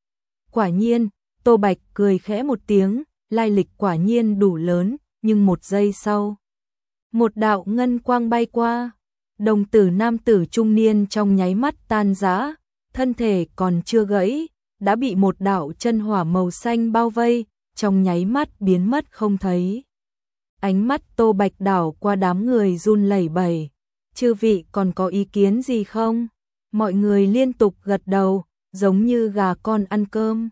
Quả nhiên, Tô Bạch cười khẽ một tiếng, lai lịch quả nhiên đủ lớn, nhưng một giây sau. Một đạo ngân quang bay qua, đồng tử nam tử trung niên trong nháy mắt tan rã, thân thể còn chưa gãy, đã bị một đạo chân hỏa màu xanh bao vây, trong nháy mắt biến mất không thấy. Ánh mắt Tô Bạch đảo qua đám người run lẩy bẩy, chư vị còn có ý kiến gì không? Mọi người liên tục gật đầu, giống như gà con ăn cơm.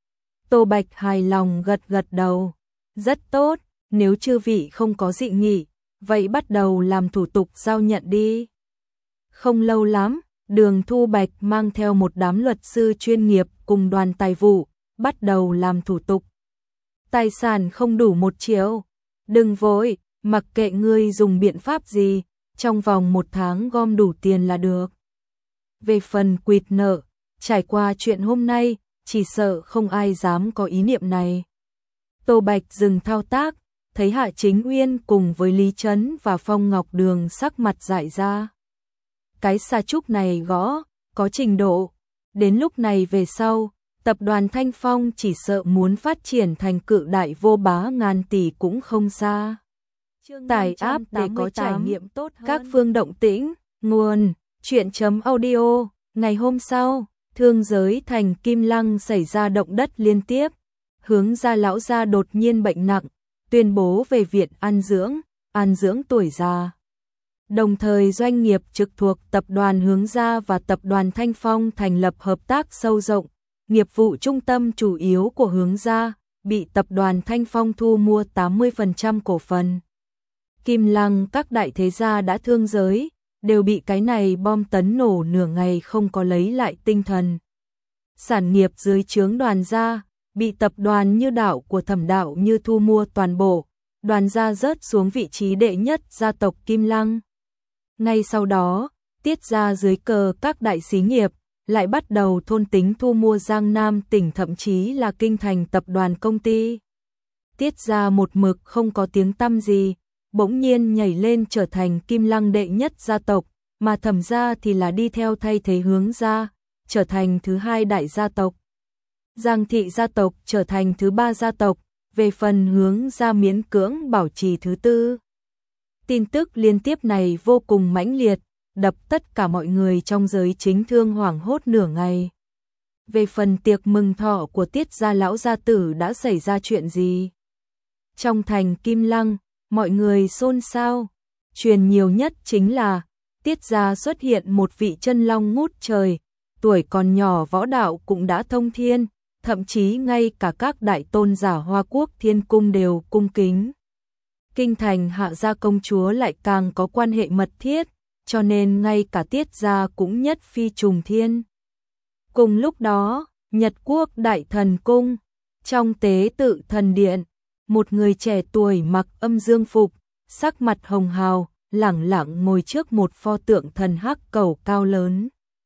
Tô Bạch hài lòng gật gật đầu, rất tốt, nếu chư vị không có dị nghị, vậy bắt đầu làm thủ tục giao nhận đi. Không lâu lắm, Đường Thu Bạch mang theo một đám luật sư chuyên nghiệp cùng đoàn tài vụ, bắt đầu làm thủ tục. Tài sản không đủ một triệu, đừng vội, mặc kệ ngươi dùng biện pháp gì, trong vòng một tháng gom đủ tiền là được. Về phần quỵt nợ, trải qua chuyện hôm nay, chỉ sợ không ai dám có ý niệm này. Tô Bạch dừng thao tác, thấy Hạ Chính Uyên cùng với Lý Trấn và Phong Ngọc Đường sắc mặt dại ra. Cái sa trúc này gõ, có trình độ. Đến lúc này về sau, tập đoàn Thanh Phong chỉ sợ muốn phát triển thành cự đại vô bá ngàn tỷ cũng không xa. Tải app để có trải nghiệm tốt hơn. Các phương động tĩnh, nguồn, chuyện.audio. Ngày hôm sau, thương giới thành Kim Lăng xảy ra động đất liên tiếp. Hướng gia lão gia đột nhiên bệnh nặng, tuyên bố về viện an dưỡng, an dưỡng tuổi già. Đồng thời doanh nghiệp trực thuộc tập đoàn Hướng Gia và tập đoàn Thanh Phong thành lập hợp tác sâu rộng, nghiệp vụ trung tâm chủ yếu của Hướng Gia, bị tập đoàn Thanh Phong thu mua tám mươi phần trăm cổ phần. Kim Lăng các đại thế gia đã thương giới, đều bị cái này bom tấn nổ nửa ngày không có lấy lại tinh thần. Sản nghiệp dưới trướng Đoàn Gia, bị tập đoàn Như Đạo của Thẩm Đạo Như thu mua toàn bộ, Đoàn Gia rớt xuống vị trí đệ nhất gia tộc Kim Lăng. Ngay sau đó, Tiết gia dưới cờ các đại xí nghiệp, lại bắt đầu thôn tính thu mua Giang Nam tỉnh thậm chí là kinh thành tập đoàn công ty. Tiết gia một mực không có tiếng tăm gì, bỗng nhiên nhảy lên trở thành Kim Lăng đệ nhất gia tộc, mà Thẩm gia thì là đi theo thay thế Hướng Gia, trở thành thứ hai đại gia tộc. Giang thị gia tộc trở thành thứ ba gia tộc, về phần Hướng Gia miễn cưỡng bảo trì thứ tư. Tin tức liên tiếp này vô cùng mãnh liệt, đập tất cả mọi người trong giới chính thương hoảng hốt nửa ngày. Về phần tiệc mừng thọ của Tiết gia lão gia tử đã xảy ra chuyện gì? Trong thành Kim Lăng, mọi người xôn xao, truyền nhiều nhất chính là Tiết gia xuất hiện một vị chân long ngút trời, tuổi còn nhỏ võ đạo cũng đã thông thiên, thậm chí ngay cả các đại tôn giả Hoa Quốc Thiên Cung đều cung kính. Kinh thành Hạ gia công chúa lại càng có quan hệ mật thiết, cho nên ngay cả Tiết gia cũng nhất phi trùng thiên. Cùng lúc đó, Nhật Quốc Đại Thần Cung, trong tế tự thần điện, một người trẻ tuổi mặc âm dương phục, sắc mặt hồng hào, lẳng lặng ngồi trước một pho tượng thần hắc cầu cao lớn.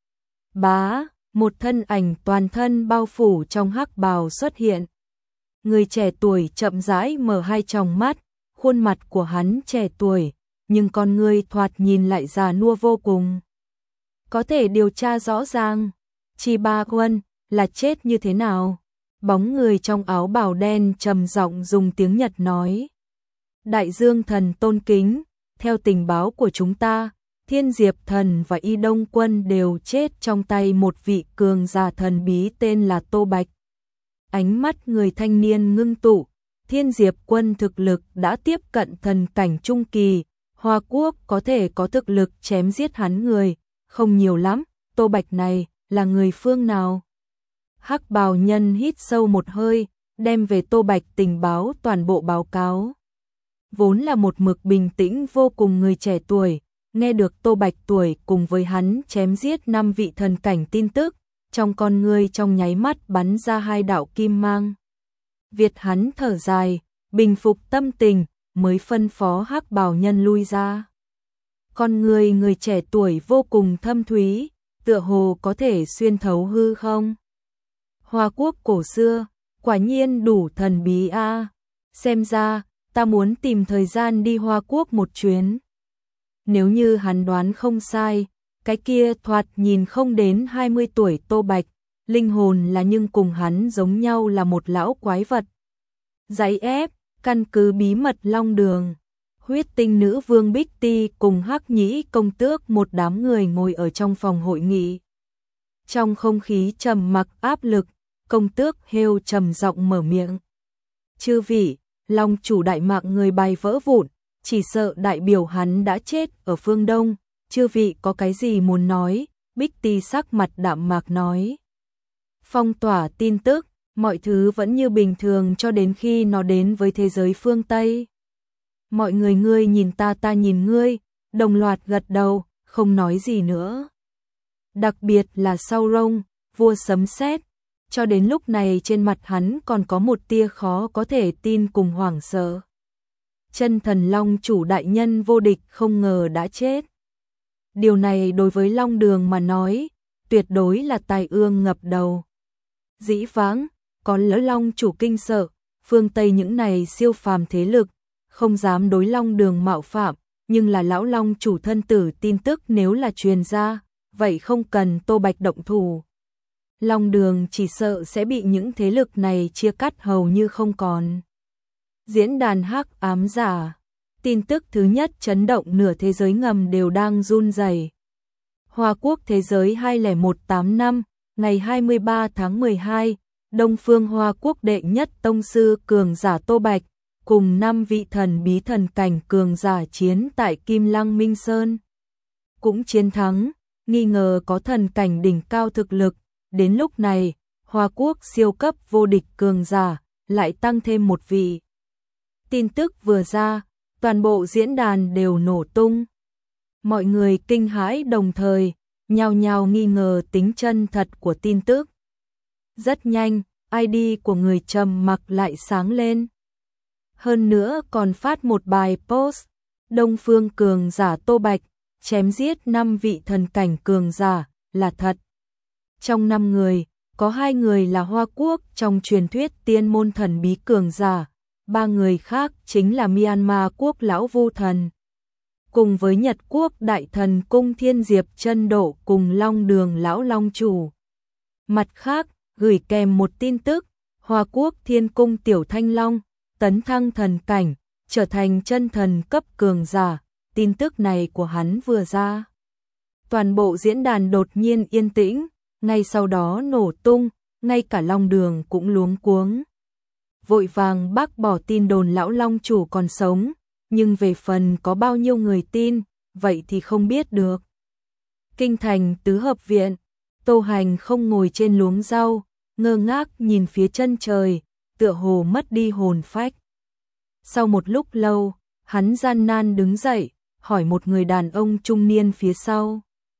Bá, một thân ảnh toàn thân bao phủ trong hắc bào xuất hiện. Người trẻ tuổi chậm rãi mở hai tròng mắt, khuôn mặt của hắn trẻ tuổi, nhưng con người thoạt nhìn lại già nua vô cùng. Có thể điều tra rõ ràng, Chi Ba Quân là chết như thế nào? Bóng người trong áo bào đen trầm giọng dùng tiếng Nhật nói. Đại Dương thần tôn kính, theo tình báo của chúng ta, Thiên Diệp Thần và Y Đông Quân đều chết trong tay một vị cường giả thần bí tên là Tô Bạch. Ánh mắt người thanh niên ngưng tụ, Thiên Diệp Quân thực lực đã tiếp cận thần cảnh trung kỳ, Hoa Quốc có thể có thực lực chém giết hắn người, không nhiều lắm, Tô Bạch này là người phương nào? Hắc bào nhân hít sâu một hơi, đem về Tô Bạch tình báo toàn bộ báo cáo. Vốn là một mực bình tĩnh vô cùng người trẻ tuổi, nghe được Tô Bạch tuổi cùng với hắn chém giết năm vị thần cảnh tin tức, trong con ngươi trong nháy mắt bắn ra hai đạo kim mang. Việt hắn thở dài, bình phục tâm tình, mới phân phó Hắc bào nhân lui ra. Con người người trẻ tuổi vô cùng thâm thúy, tựa hồ có thể xuyên thấu hư không? Hoa Quốc cổ xưa, quả nhiên đủ thần bí a. À. Xem ra, ta muốn tìm thời gian đi Hoa Quốc một chuyến. Nếu như hắn đoán không sai, cái kia thoạt nhìn không đến hai mươi tuổi Tô Bạch, linh hồn là nhưng cùng hắn giống nhau là một lão quái vật. Giấy ép, căn cứ bí mật Long Đường, huyết tinh nữ vương Bích Ti cùng Hắc Nhĩ công tước một đám người ngồi ở trong phòng hội nghị. Trong không khí trầm mặc áp lực, công tước Hêu trầm giọng mở miệng. Chư vị, Long chủ đại mạc người bay vỡ vụn, chỉ sợ đại biểu hắn đã chết ở phương Đông, chư vị có cái gì muốn nói? Bích Ti sắc mặt đạm mạc nói. Phong tỏa tin tức, mọi thứ vẫn như bình thường cho đến khi nó đến với thế giới phương Tây. Mọi người ngươi nhìn ta ta nhìn ngươi, đồng loạt gật đầu, không nói gì nữa. Đặc biệt là sau Rông, vua sấm sét, cho đến lúc này trên mặt hắn còn có một tia khó có thể tin cùng hoảng sợ. Chân thần Long chủ đại nhân vô địch không ngờ đã chết. Điều này đối với Long Đường mà nói, tuyệt đối là tai ương ngập đầu. Dĩ vãng, có lỡ Long chủ kinh sợ, phương Tây những này siêu phàm thế lực, không dám đối Long Đường mạo phạm, nhưng là lão Long chủ thân tử tin tức nếu là truyền ra, vậy không cần Tô Bạch động thủ. Long Đường chỉ sợ sẽ bị những thế lực này chia cắt hầu như không còn. Diễn đàn hắc ám giả, tin tức thứ nhất chấn động nửa thế giới ngầm đều đang run rẩy. Hoa Quốc thế giới hai không một tám năm, ngày hai mươi ba tháng mười hai, Đông Phương Hoa Quốc đệ nhất tông sư cường giả Tô Bạch, cùng năm vị thần bí thần cảnh cường giả chiến tại Kim Lăng Minh Sơn. Cũng chiến thắng, nghi ngờ có thần cảnh đỉnh cao thực lực, đến lúc này, Hoa Quốc siêu cấp vô địch cường giả, lại tăng thêm một vị. Tin tức vừa ra, toàn bộ diễn đàn đều nổ tung. Mọi người kinh hãi đồng thời, nhao nhao nghi ngờ tính chân thật của tin tức. Rất nhanh, i đê của người trầm mặc lại sáng lên. Hơn nữa còn phát một bài post, Đông Phương cường giả Tô Bạch, chém giết năm vị thần cảnh cường giả, là thật. Trong năm người, có hai người là Hoa Quốc trong truyền thuyết tiên môn thần bí cường giả, ba người khác chính là Myanmar quốc lão Vu thần. Cùng với Nhật quốc đại thần cung Thiên Diệp chân độ cùng Long Đường lão Long chủ. Mặt khác, gửi kèm một tin tức, Hoa Quốc Thiên cung Tiểu Thanh Long, tấn thăng thần cảnh, trở thành chân thần cấp cường giả, tin tức này của hắn vừa ra. Toàn bộ diễn đàn đột nhiên yên tĩnh, ngay sau đó nổ tung, ngay cả Long Đường cũng luống cuống. Vội vàng bác bỏ tin đồn lão Long chủ còn sống, nhưng về phần có bao nhiêu người tin, vậy thì không biết được. Kinh thành tứ hợp viện, Tô Hành không ngồi trên luống rau, ngơ ngác nhìn phía chân trời, tựa hồ mất đi hồn phách. Sau một lúc lâu, hắn gian nan đứng dậy, hỏi một người đàn ông trung niên phía sau.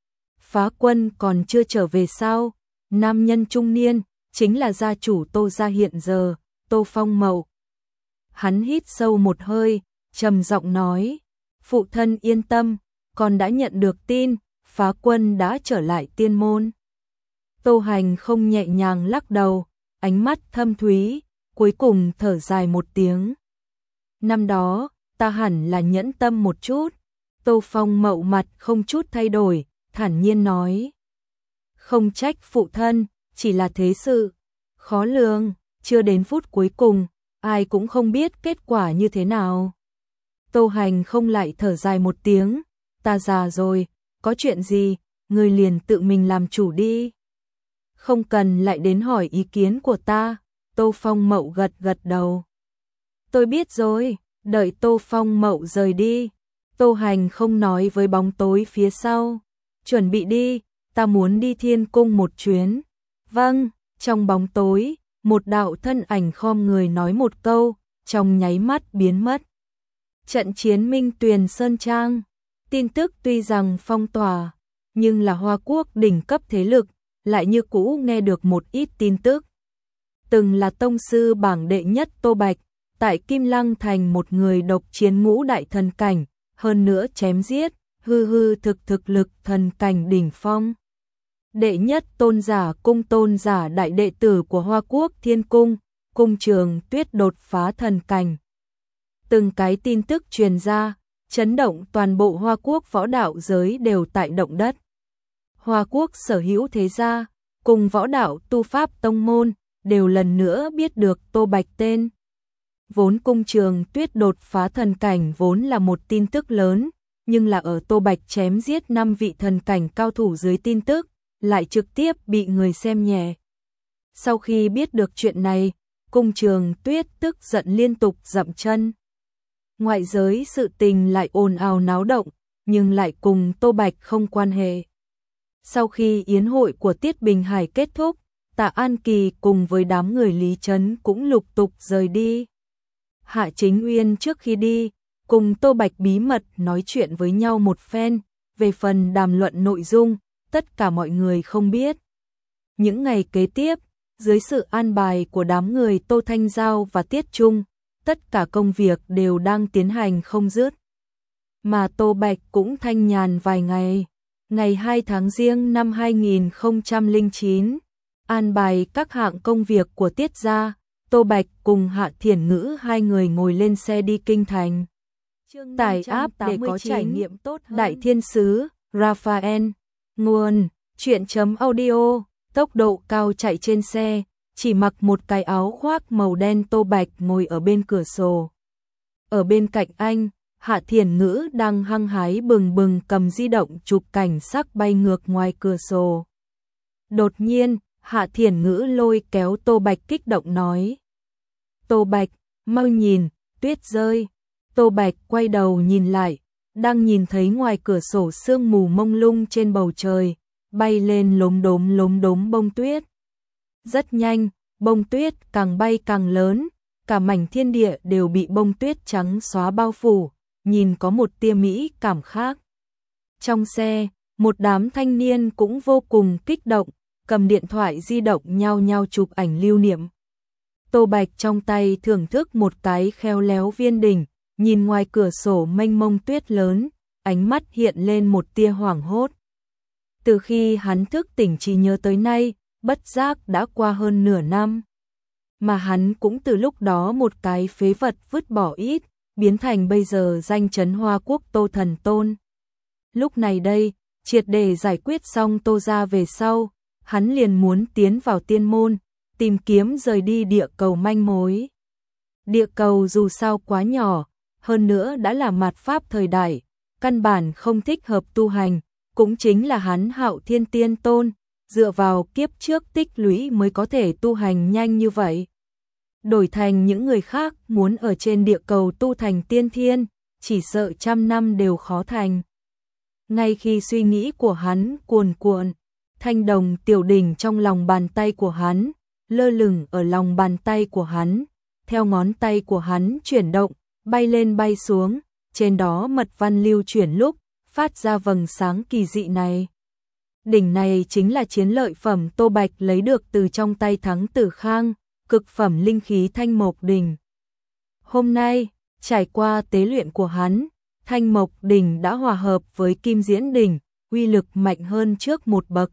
Phá Quân còn chưa trở về sao? Nam nhân trung niên, chính là gia chủ Tô gia hiện giờ, Tô Phong Mậu. Hắn hít sâu một hơi, trầm giọng nói, phụ thân yên tâm, con đã nhận được tin, Phá Quân đã trở lại tiên môn. Tô Hành không nhẹ nhàng lắc đầu, ánh mắt thâm thúy, cuối cùng thở dài một tiếng. Năm đó, ta hẳn là nhẫn tâm một chút. Tô Phong Mậu mặt không chút thay đổi, thản nhiên nói. Không trách phụ thân, chỉ là thế sự. Khó lường, chưa đến phút cuối cùng, ai cũng không biết kết quả như thế nào. Tô Hành không lại thở dài một tiếng, ta già rồi, có chuyện gì, ngươi liền tự mình làm chủ đi. Không cần lại đến hỏi ý kiến của ta, Tô Phong Mậu gật gật đầu. Tôi biết rồi, đợi Tô Phong Mậu rời đi. Tô Hành không nói với bóng tối phía sau, chuẩn bị đi, ta muốn đi Thiên Cung một chuyến. Vâng, trong bóng tối, một đạo thân ảnh khom người nói một câu, trong nháy mắt biến mất. Trận chiến Minh Tuyền Sơn Trang, tin tức tuy rằng phong tỏa, nhưng là Hoa Quốc đỉnh cấp thế lực, lại như cũ nghe được một ít tin tức. Từng là tông sư bảng đệ nhất Tô Bạch, tại Kim Lăng thành một người độc chiến ngũ đại thần cảnh, hơn nữa chém giết, hư hư thực thực lực thần cảnh đỉnh phong. Đệ nhất tôn giả cung tôn giả đại đệ tử của Hoa Quốc Thiên Cung, Cung Trường Tuyết đột phá thần cảnh. Từng cái tin tức truyền ra, chấn động toàn bộ Hoa Quốc võ đạo giới đều tại động đất. Hoa Quốc sở hữu thế gia, cùng võ đạo tu pháp tông môn, đều lần nữa biết được Tô Bạch tên. Vốn Cung Trường Tuyết đột phá thần cảnh vốn là một tin tức lớn, nhưng là ở Tô Bạch chém giết năm vị thần cảnh cao thủ dưới tin tức, lại trực tiếp bị người xem nhẹ. Sau khi biết được chuyện này, Cung Trường Tuyết tức giận liên tục dậm chân. Ngoại giới sự tình lại ồn ào náo động, nhưng lại cùng Tô Bạch không quan hệ. Sau khi yến hội của Tiết Bình Hải kết thúc, Tạ An Kỳ cùng với đám người Lý Trấn cũng lục tục rời đi. Hạ Chính Uyên trước khi đi, cùng Tô Bạch bí mật nói chuyện với nhau một phen, về phần đàm luận nội dung, tất cả mọi người không biết. Những ngày kế tiếp, dưới sự an bài của đám người Tô Thanh Giao và Tiết Trung, tất cả công việc đều đang tiến hành không dứt. Mà Tô Bạch cũng thanh nhàn vài ngày. Ngày hai tháng Giêng năm hai nghìn không trăm lẻ chín, an bài các hạng công việc của Tiết gia, Tô Bạch cùng Hạ Thiển Ngữ hai người ngồi lên xe đi kinh thành. Tải app để có trải nghiệm tốt hơn. Đại Thiên Sứ, Raphael, nguồn, chuyện.audio, tốc độ cao chạy trên xe, chỉ mặc một cái áo khoác màu đen. Tô Bạch ngồi ở bên cửa sổ. Ở bên cạnh anh, Hạ Thiển Ngữ đang hăng hái bừng bừng cầm di động chụp cảnh sắc bay ngược ngoài cửa sổ. Đột nhiên, Hạ Thiển Ngữ lôi kéo Tô Bạch kích động nói. Tô Bạch, mau nhìn, tuyết rơi. Tô Bạch quay đầu nhìn lại, đang nhìn thấy ngoài cửa sổ sương mù mông lung trên bầu trời, bay lên lốm đốm lốm đốm bông tuyết. Rất nhanh, bông tuyết càng bay càng lớn, cả mảnh thiên địa đều bị bông tuyết trắng xóa bao phủ, nhìn có một tia mỹ cảm khác. Trong xe, một đám thanh niên cũng vô cùng kích động, cầm điện thoại di động nhao nhao chụp ảnh lưu niệm. Tô Bạch trong tay thưởng thức một cái khéo léo viên đỉnh, nhìn ngoài cửa sổ mênh mông tuyết lớn, ánh mắt hiện lên một tia hoảng hốt. Từ khi hắn thức tỉnh trí nhớ tới nay, bất giác đã qua hơn nửa năm. Mà hắn cũng từ lúc đó một cái phế vật vứt bỏ ít, biến thành bây giờ danh chấn Hoa Quốc Tô Thần Tôn. Lúc này đây, triệt để giải quyết xong Tô gia về sau, hắn liền muốn tiến vào tiên môn, tìm kiếm rời đi địa cầu manh mối. Địa cầu dù sao quá nhỏ, hơn nữa đã là mạt pháp thời đại, căn bản không thích hợp tu hành, cũng chính là hắn Hạo Thiên Tiên Tôn, dựa vào kiếp trước tích lũy mới có thể tu hành nhanh như vậy. Đổi thành những người khác muốn ở trên địa cầu tu thành tiên thiên, chỉ sợ trăm năm đều khó thành. Ngay khi suy nghĩ của hắn cuồn cuộn, thanh đồng tiểu đỉnh trong lòng bàn tay của hắn, lơ lửng ở lòng bàn tay của hắn, theo ngón tay của hắn chuyển động, bay lên bay xuống, trên đó mật văn lưu chuyển lúc, phát ra vầng sáng kỳ dị này. Đỉnh này chính là chiến lợi phẩm Tô Bạch lấy được từ trong tay Thắng Tử Khang, cực phẩm linh khí Thanh Mộc Đỉnh. Hôm nay, trải qua tế luyện của hắn, Thanh Mộc Đỉnh đã hòa hợp với Kim Diễn Đỉnh, uy lực mạnh hơn trước một bậc.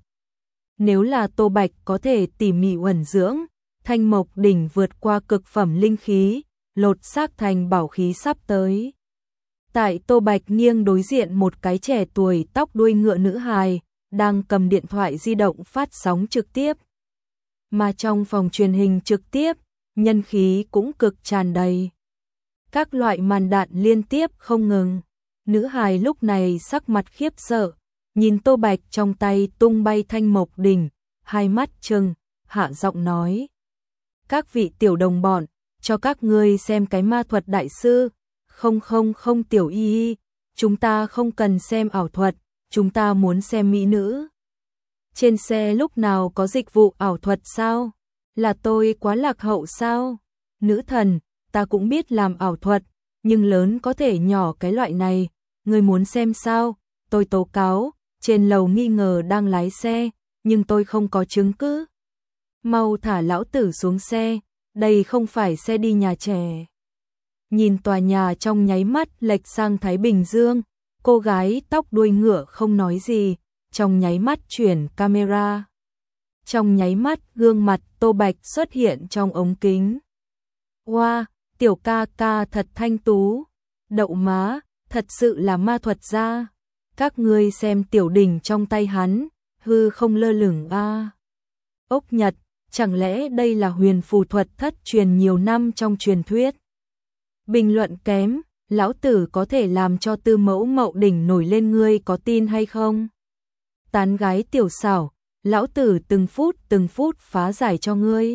Nếu là Tô Bạch có thể tỉ mỉ uẩn dưỡng, Thanh Mộc Đỉnh vượt qua cực phẩm linh khí, lột xác thành bảo khí sắp tới. Tại Tô Bạch nghiêng đối diện một cái trẻ tuổi tóc đuôi ngựa nữ hài, đang cầm điện thoại di động phát sóng trực tiếp. Mà trong phòng truyền hình trực tiếp, nhân khí cũng cực tràn đầy. Các loại màn đạn liên tiếp không ngừng. Nữ hài lúc này sắc mặt khiếp sợ, nhìn Tô Bạch trong tay tung bay thanh mộc đỉnh, hai mắt trừng, hạ giọng nói. Các vị tiểu đồng bọn, cho các ngươi xem cái ma thuật đại sư. Không không không tiểu y y, chúng ta không cần xem ảo thuật, chúng ta muốn xem mỹ nữ. Trên xe lúc nào có dịch vụ ảo thuật sao? Là tôi quá lạc hậu sao? Nữ thần, ta cũng biết làm ảo thuật, nhưng lớn có thể nhỏ cái loại này, ngươi muốn xem sao? Tôi tố cáo, trên lầu nghi ngờ đang lái xe, nhưng tôi không có chứng cứ. Mau thả lão tử xuống xe, đây không phải xe đi nhà trẻ. Nhìn tòa nhà trong nháy mắt lệch sang Thái Bình Dương, cô gái tóc đuôi ngựa không nói gì, trong nháy mắt chuyển camera. Trong nháy mắt gương mặt Tô Bạch xuất hiện trong ống kính. Wow, tiểu ca ca thật thanh tú, đậu má, thật sự là ma thuật gia. Các ngươi xem tiểu đỉnh trong tay hắn, hư không lơ lửng a. À. Ốc Nhật, chẳng lẽ đây là huyền phù thuật thất truyền nhiều năm trong truyền thuyết? Bình luận kém, lão tử có thể làm cho tư mẫu mậu đỉnh nổi lên, ngươi có tin hay không? Tán gái tiểu xảo, lão tử từng phút từng phút phá giải cho ngươi.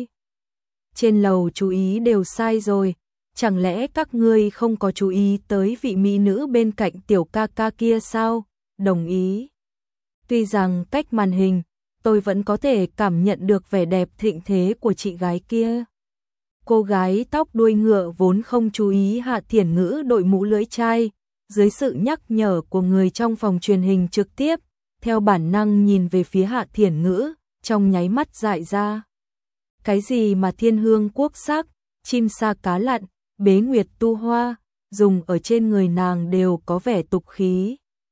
Trên lầu chú ý đều sai rồi, chẳng lẽ các ngươi không có chú ý tới vị mỹ nữ bên cạnh tiểu ca ca kia sao? Đồng ý. Tuy rằng cách màn hình, tôi vẫn có thể cảm nhận được vẻ đẹp thịnh thế của chị gái kia. Cô gái tóc đuôi ngựa vốn không chú ý Hạ Thiển Ngữ đội mũ lưỡi chai, dưới sự nhắc nhở của người trong phòng truyền hình trực tiếp, theo bản năng nhìn về phía Hạ Thiển Ngữ, trong nháy mắt dại ra. Cái gì mà thiên hương quốc sắc, chim sa cá lặn, bế nguyệt tu hoa, dùng ở trên người nàng đều có vẻ tục khí.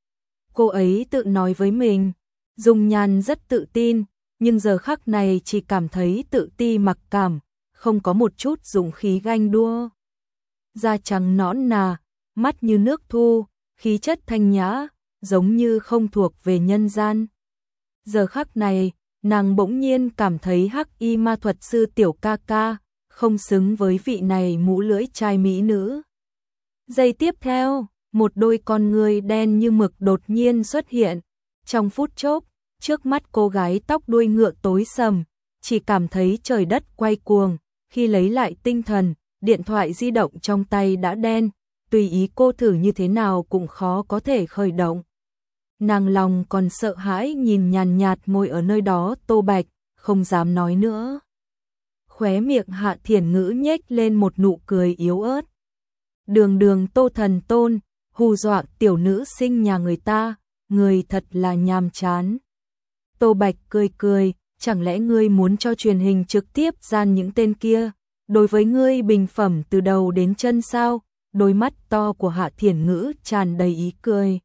Cô ấy tự nói với mình, Dung Nhan rất tự tin, nhưng giờ khắc này chỉ cảm thấy tự ti mặc cảm, không có một chút dũng khí ganh đua. Da trắng nõn nà, mắt như nước thu, khí chất thanh nhã, giống như không thuộc về nhân gian. Giờ khắc này, nàng bỗng nhiên cảm thấy hắc y ma thuật sư tiểu ca ca, không xứng với vị này mũ lưỡi trai mỹ nữ. Giây tiếp theo, một đôi con ngươi đen như mực đột nhiên xuất hiện. Trong phút chốc, trước mắt cô gái tóc đuôi ngựa tối sầm, chỉ cảm thấy trời đất quay cuồng. Khi lấy lại tinh thần, điện thoại di động trong tay đã đen, tùy ý cô thử như thế nào cũng khó có thể khởi động. Nàng lòng còn sợ hãi nhìn nhàn nhạt ngồi ở nơi đó Tô Bạch, không dám nói nữa. Khóe miệng Hạ Thiển Ngữ nhếch lên một nụ cười yếu ớt. Đường đường Tô Thần Tôn, hù dọa tiểu nữ sinh nhà người ta, người thật là nhàm chán. Tô Bạch cười cười, chẳng lẽ ngươi muốn cho truyền hình trực tiếp gian những tên kia, đối với ngươi bình phẩm từ đầu đến chân sao? Đôi mắt to của Hạ Thiển Ngữ tràn đầy ý cười.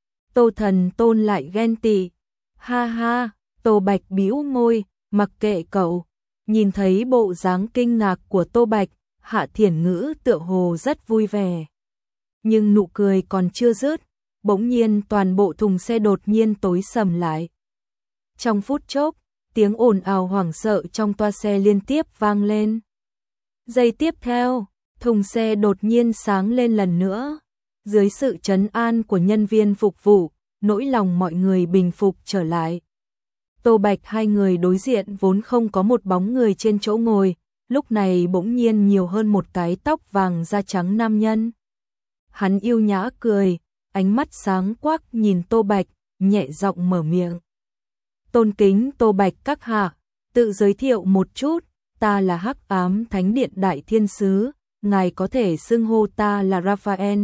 Tô Thần Tôn lại ghen tị. Ha ha, Tô Bạch bĩu môi, mặc kệ cậu. Nhìn thấy bộ dáng kinh ngạc của Tô Bạch, Hạ Thiển Ngữ tựa hồ rất vui vẻ. Nhưng nụ cười còn chưa dứt, bỗng nhiên toàn bộ thùng xe đột nhiên tối sầm lại. Trong phút chốc, tiếng ồn ào hoảng sợ trong toa xe liên tiếp vang lên. Giây tiếp theo, thùng xe đột nhiên sáng lên lần nữa. Dưới sự trấn an của nhân viên phục vụ, nỗi lòng mọi người bình phục trở lại. Tô Bạch hai người đối diện vốn không có một bóng người trên chỗ ngồi, lúc này bỗng nhiên nhiều hơn một cái tóc vàng da trắng nam nhân. Hắn yêu nhã cười, ánh mắt sáng quắc nhìn Tô Bạch, nhẹ giọng mở miệng. Tôn kính Tô Bạch các hạ, tự giới thiệu một chút, ta là Hắc Ám Thánh Điện Đại Thiên Sứ, ngài có thể xưng hô ta là Raphael.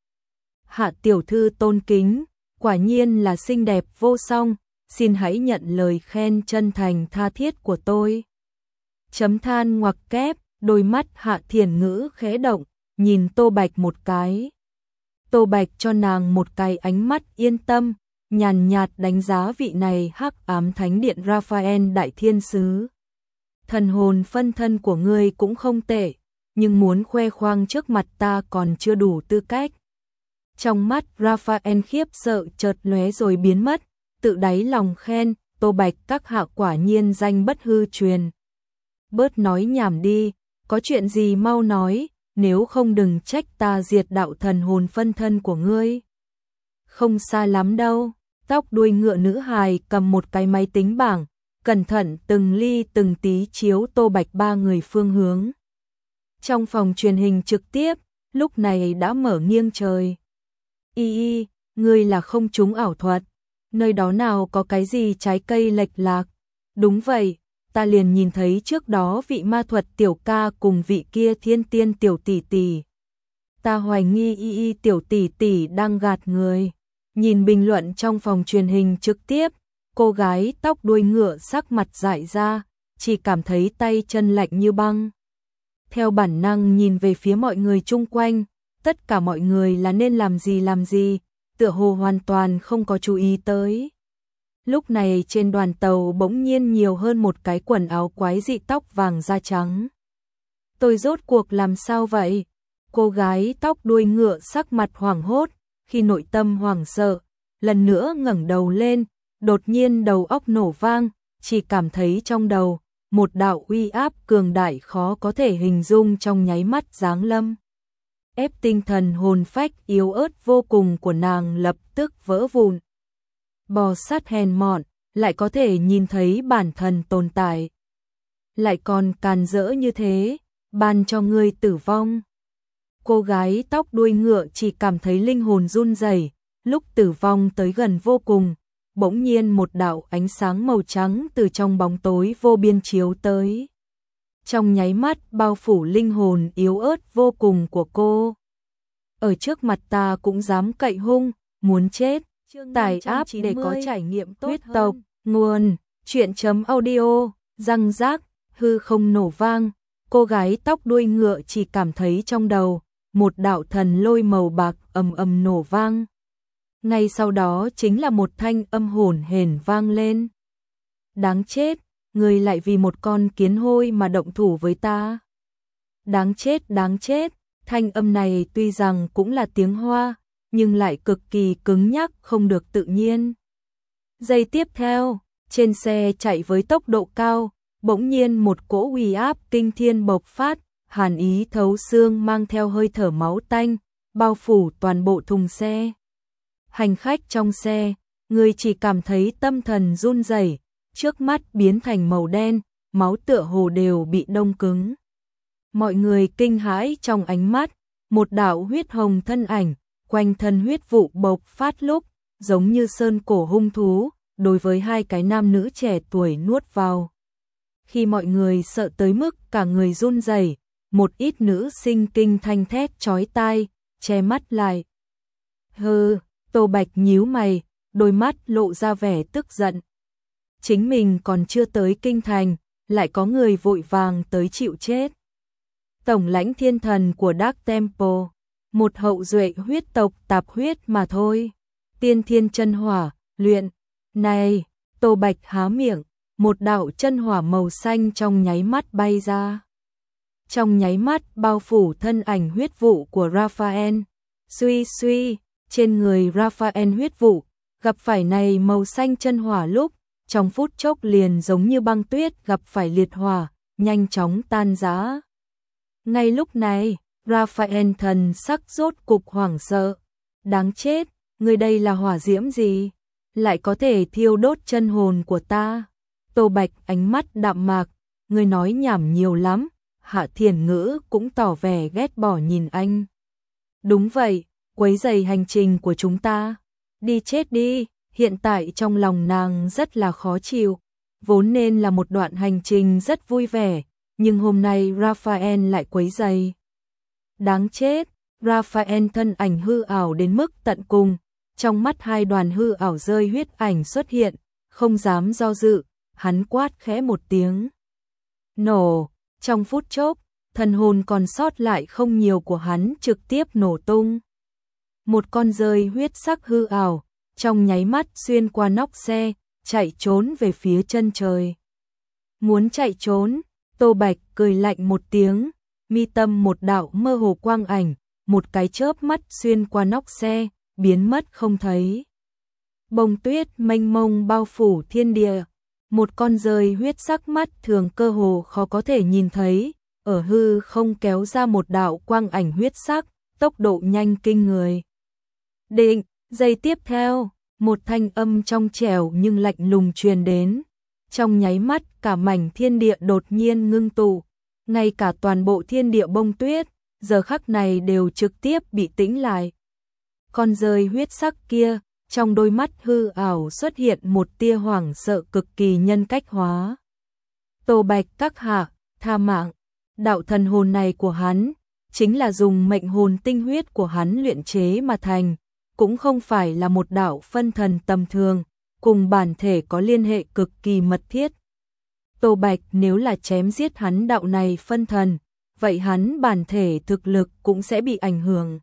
Hạ tiểu thư tôn kính, quả nhiên là xinh đẹp vô song, xin hãy nhận lời khen chân thành tha thiết của tôi. Chấm than ngoặc kép, đôi mắt Hạ Thiển Ngữ khẽ động, nhìn Tô Bạch một cái. Tô Bạch cho nàng một cái ánh mắt yên tâm, nhàn nhạt đánh giá vị này Hắc Ám Thánh Điện Raphael Đại Thiên Sứ. Thần hồn phân thân của ngươi cũng không tệ, nhưng muốn khoe khoang trước mặt ta còn chưa đủ tư cách. Trong mắt Raphael khiếp sợ chợt lóe rồi biến mất, tự đáy lòng khen, Tô Bạch các hạ quả nhiên danh bất hư truyền. Bớt nói nhảm đi, có chuyện gì mau nói, nếu không đừng trách ta diệt đạo thần hồn phân thân của ngươi. Không xa lắm đâu, tóc đuôi ngựa nữ hài cầm một cái máy tính bảng, cẩn thận từng ly từng tí chiếu Tô Bạch ba người phương hướng. Trong phòng truyền hình trực tiếp, lúc này đã mở nghiêng trời. Y y, ngươi là không trúng ảo thuật, nơi đó nào có cái gì trái cây lệch lạc. Đúng vậy, ta liền nhìn thấy trước đó vị ma thuật tiểu ca cùng vị kia thiên tiên tiểu tỷ tỷ. Ta hoài nghi y y tiểu tỷ tỷ đang gạt người. Nhìn bình luận trong phòng truyền hình trực tiếp, cô gái tóc đuôi ngựa sắc mặt dại ra, chỉ cảm thấy tay chân lạnh như băng. Theo bản năng nhìn về phía mọi người chung quanh, tất cả mọi người là nên làm gì làm gì, tựa hồ hoàn toàn không có chú ý tới. Lúc này trên đoàn tàu bỗng nhiên nhiều hơn một cái quần áo quái dị tóc vàng da trắng. Tôi rốt cuộc làm sao vậy? Cô gái tóc đuôi ngựa sắc mặt hoảng hốt, khi nội tâm hoảng sợ, lần nữa ngẩng đầu lên, đột nhiên đầu óc nổ vang, chỉ cảm thấy trong đầu, một đạo uy áp cường đại khó có thể hình dung trong nháy mắt giáng lâm. Ép tinh thần hồn phách yếu ớt vô cùng của nàng lập tức vỡ vụn. Bò sát hèn mọn, lại có thể nhìn thấy bản thân tồn tại. Lại còn càn rỡ như thế, ban cho ngươi tử vong. Cô gái tóc đuôi ngựa chỉ cảm thấy linh hồn run rẩy, lúc tử vong tới gần vô cùng, bỗng nhiên một đạo ánh sáng màu trắng từ trong bóng tối vô biên chiếu tới. Trong nháy mắt bao phủ linh hồn yếu ớt vô cùng của cô. Ở trước mặt ta cũng dám cậy hung, muốn chết. Tải app để có trải nghiệm tốt huyết tộc, nguồn, chuyện.audio, răng rác, hư không nổ vang. Cô gái tóc đuôi ngựa chỉ cảm thấy trong đầu, một đạo thần lôi màu bạc ầm ầm nổ vang. Ngay sau đó chính là một thanh âm hồn hển vang lên. Đáng chết, người lại vì một con kiến hôi mà động thủ với ta. Đáng chết, đáng chết, thanh âm này tuy rằng cũng là tiếng Hoa, nhưng lại cực kỳ cứng nhắc không được tự nhiên. Giây tiếp theo, trên xe chạy với tốc độ cao, bỗng nhiên một cỗ uy áp kinh thiên bộc phát, hàn ý thấu xương mang theo hơi thở máu tanh, bao phủ toàn bộ thùng xe. Hành khách trong xe, người chỉ cảm thấy tâm thần run rẩy, trước mắt biến thành màu đen, máu tựa hồ đều bị đông cứng. Mọi người kinh hãi trong ánh mắt, một đạo huyết hồng thân ảnh, quanh thân huyết vụ bộc phát lúc, giống như sơn cổ hung thú, đối với hai cái nam nữ trẻ tuổi nuốt vào. Khi mọi người sợ tới mức cả người run rẩy, một ít nữ sinh kinh thanh thét chói tai, che mắt lại. Hừ, Tô Bạch nhíu mày, đôi mắt lộ ra vẻ tức giận. Chính mình còn chưa tới kinh thành, lại có người vội vàng tới chịu chết. Tổng lãnh thiên thần của Dark Temple, một hậu duệ huyết tộc tạp huyết mà thôi. Tiên thiên chân hỏa, luyện. Này, Tô Bạch há miệng, một đạo chân hỏa màu xanh trong nháy mắt bay ra. Trong nháy mắt bao phủ thân ảnh huyết vụ của Raphael. Suy suy, trên người Raphael huyết vụ, gặp phải này màu xanh chân hỏa lúc, trong phút chốc liền giống như băng tuyết gặp phải liệt hỏa, nhanh chóng tan rã. Ngay lúc này, Raphael thần sắc rốt cục hoảng sợ. Đáng chết, người đây là hỏa diễm gì? Lại có thể thiêu đốt chân hồn của ta. Tô Bạch ánh mắt đạm mạc, người nói nhảm nhiều lắm. Hạ Thiền Ngữ cũng tỏ vẻ ghét bỏ nhìn anh. Đúng vậy, quấy rầy hành trình của chúng ta. Đi chết đi, hiện tại trong lòng nàng rất là khó chịu. Vốn nên là một đoạn hành trình rất vui vẻ, nhưng hôm nay Raphael lại quấy rầy. Đáng chết, Raphael thân ảnh hư ảo đến mức tận cùng, trong mắt hai đoàn hư ảo rơi huyết ảnh xuất hiện, không dám do dự, hắn quát khẽ một tiếng. Nổ, trong phút chốc, thần hồn còn sót lại không nhiều của hắn trực tiếp nổ tung. Một con rơi huyết sắc hư ảo, trong nháy mắt xuyên qua nóc xe, chạy trốn về phía chân trời. Muốn chạy trốn, Tô Bạch cười lạnh một tiếng, mi tâm một đạo mơ hồ quang ảnh, một cái chớp mắt xuyên qua nóc xe, biến mất không thấy. Bông tuyết mênh mông bao phủ thiên địa, một con rơi huyết sắc mắt thường cơ hồ khó có thể nhìn thấy, ở hư không kéo ra một đạo quang ảnh huyết sắc, tốc độ nhanh kinh người. Định, giây tiếp theo, một thanh âm trong trẻo nhưng lạnh lùng truyền đến. Trong nháy mắt cả mảnh thiên địa đột nhiên ngưng tụ, ngay cả toàn bộ thiên địa bông tuyết, giờ khắc này đều trực tiếp bị tĩnh lại. Con rơi huyết sắc kia, trong đôi mắt hư ảo xuất hiện một tia hoảng sợ cực kỳ nhân cách hóa. Tô Bạch các hạ, tha mạng, đạo thần hồn này của hắn, chính là dùng mệnh hồn tinh huyết của hắn luyện chế mà thành, cũng không phải là một đạo phân thần tầm thường, cùng bản thể có liên hệ cực kỳ mật thiết. Tô Bạch nếu là chém giết hắn đạo này phân thần, vậy hắn bản thể thực lực cũng sẽ bị ảnh hưởng.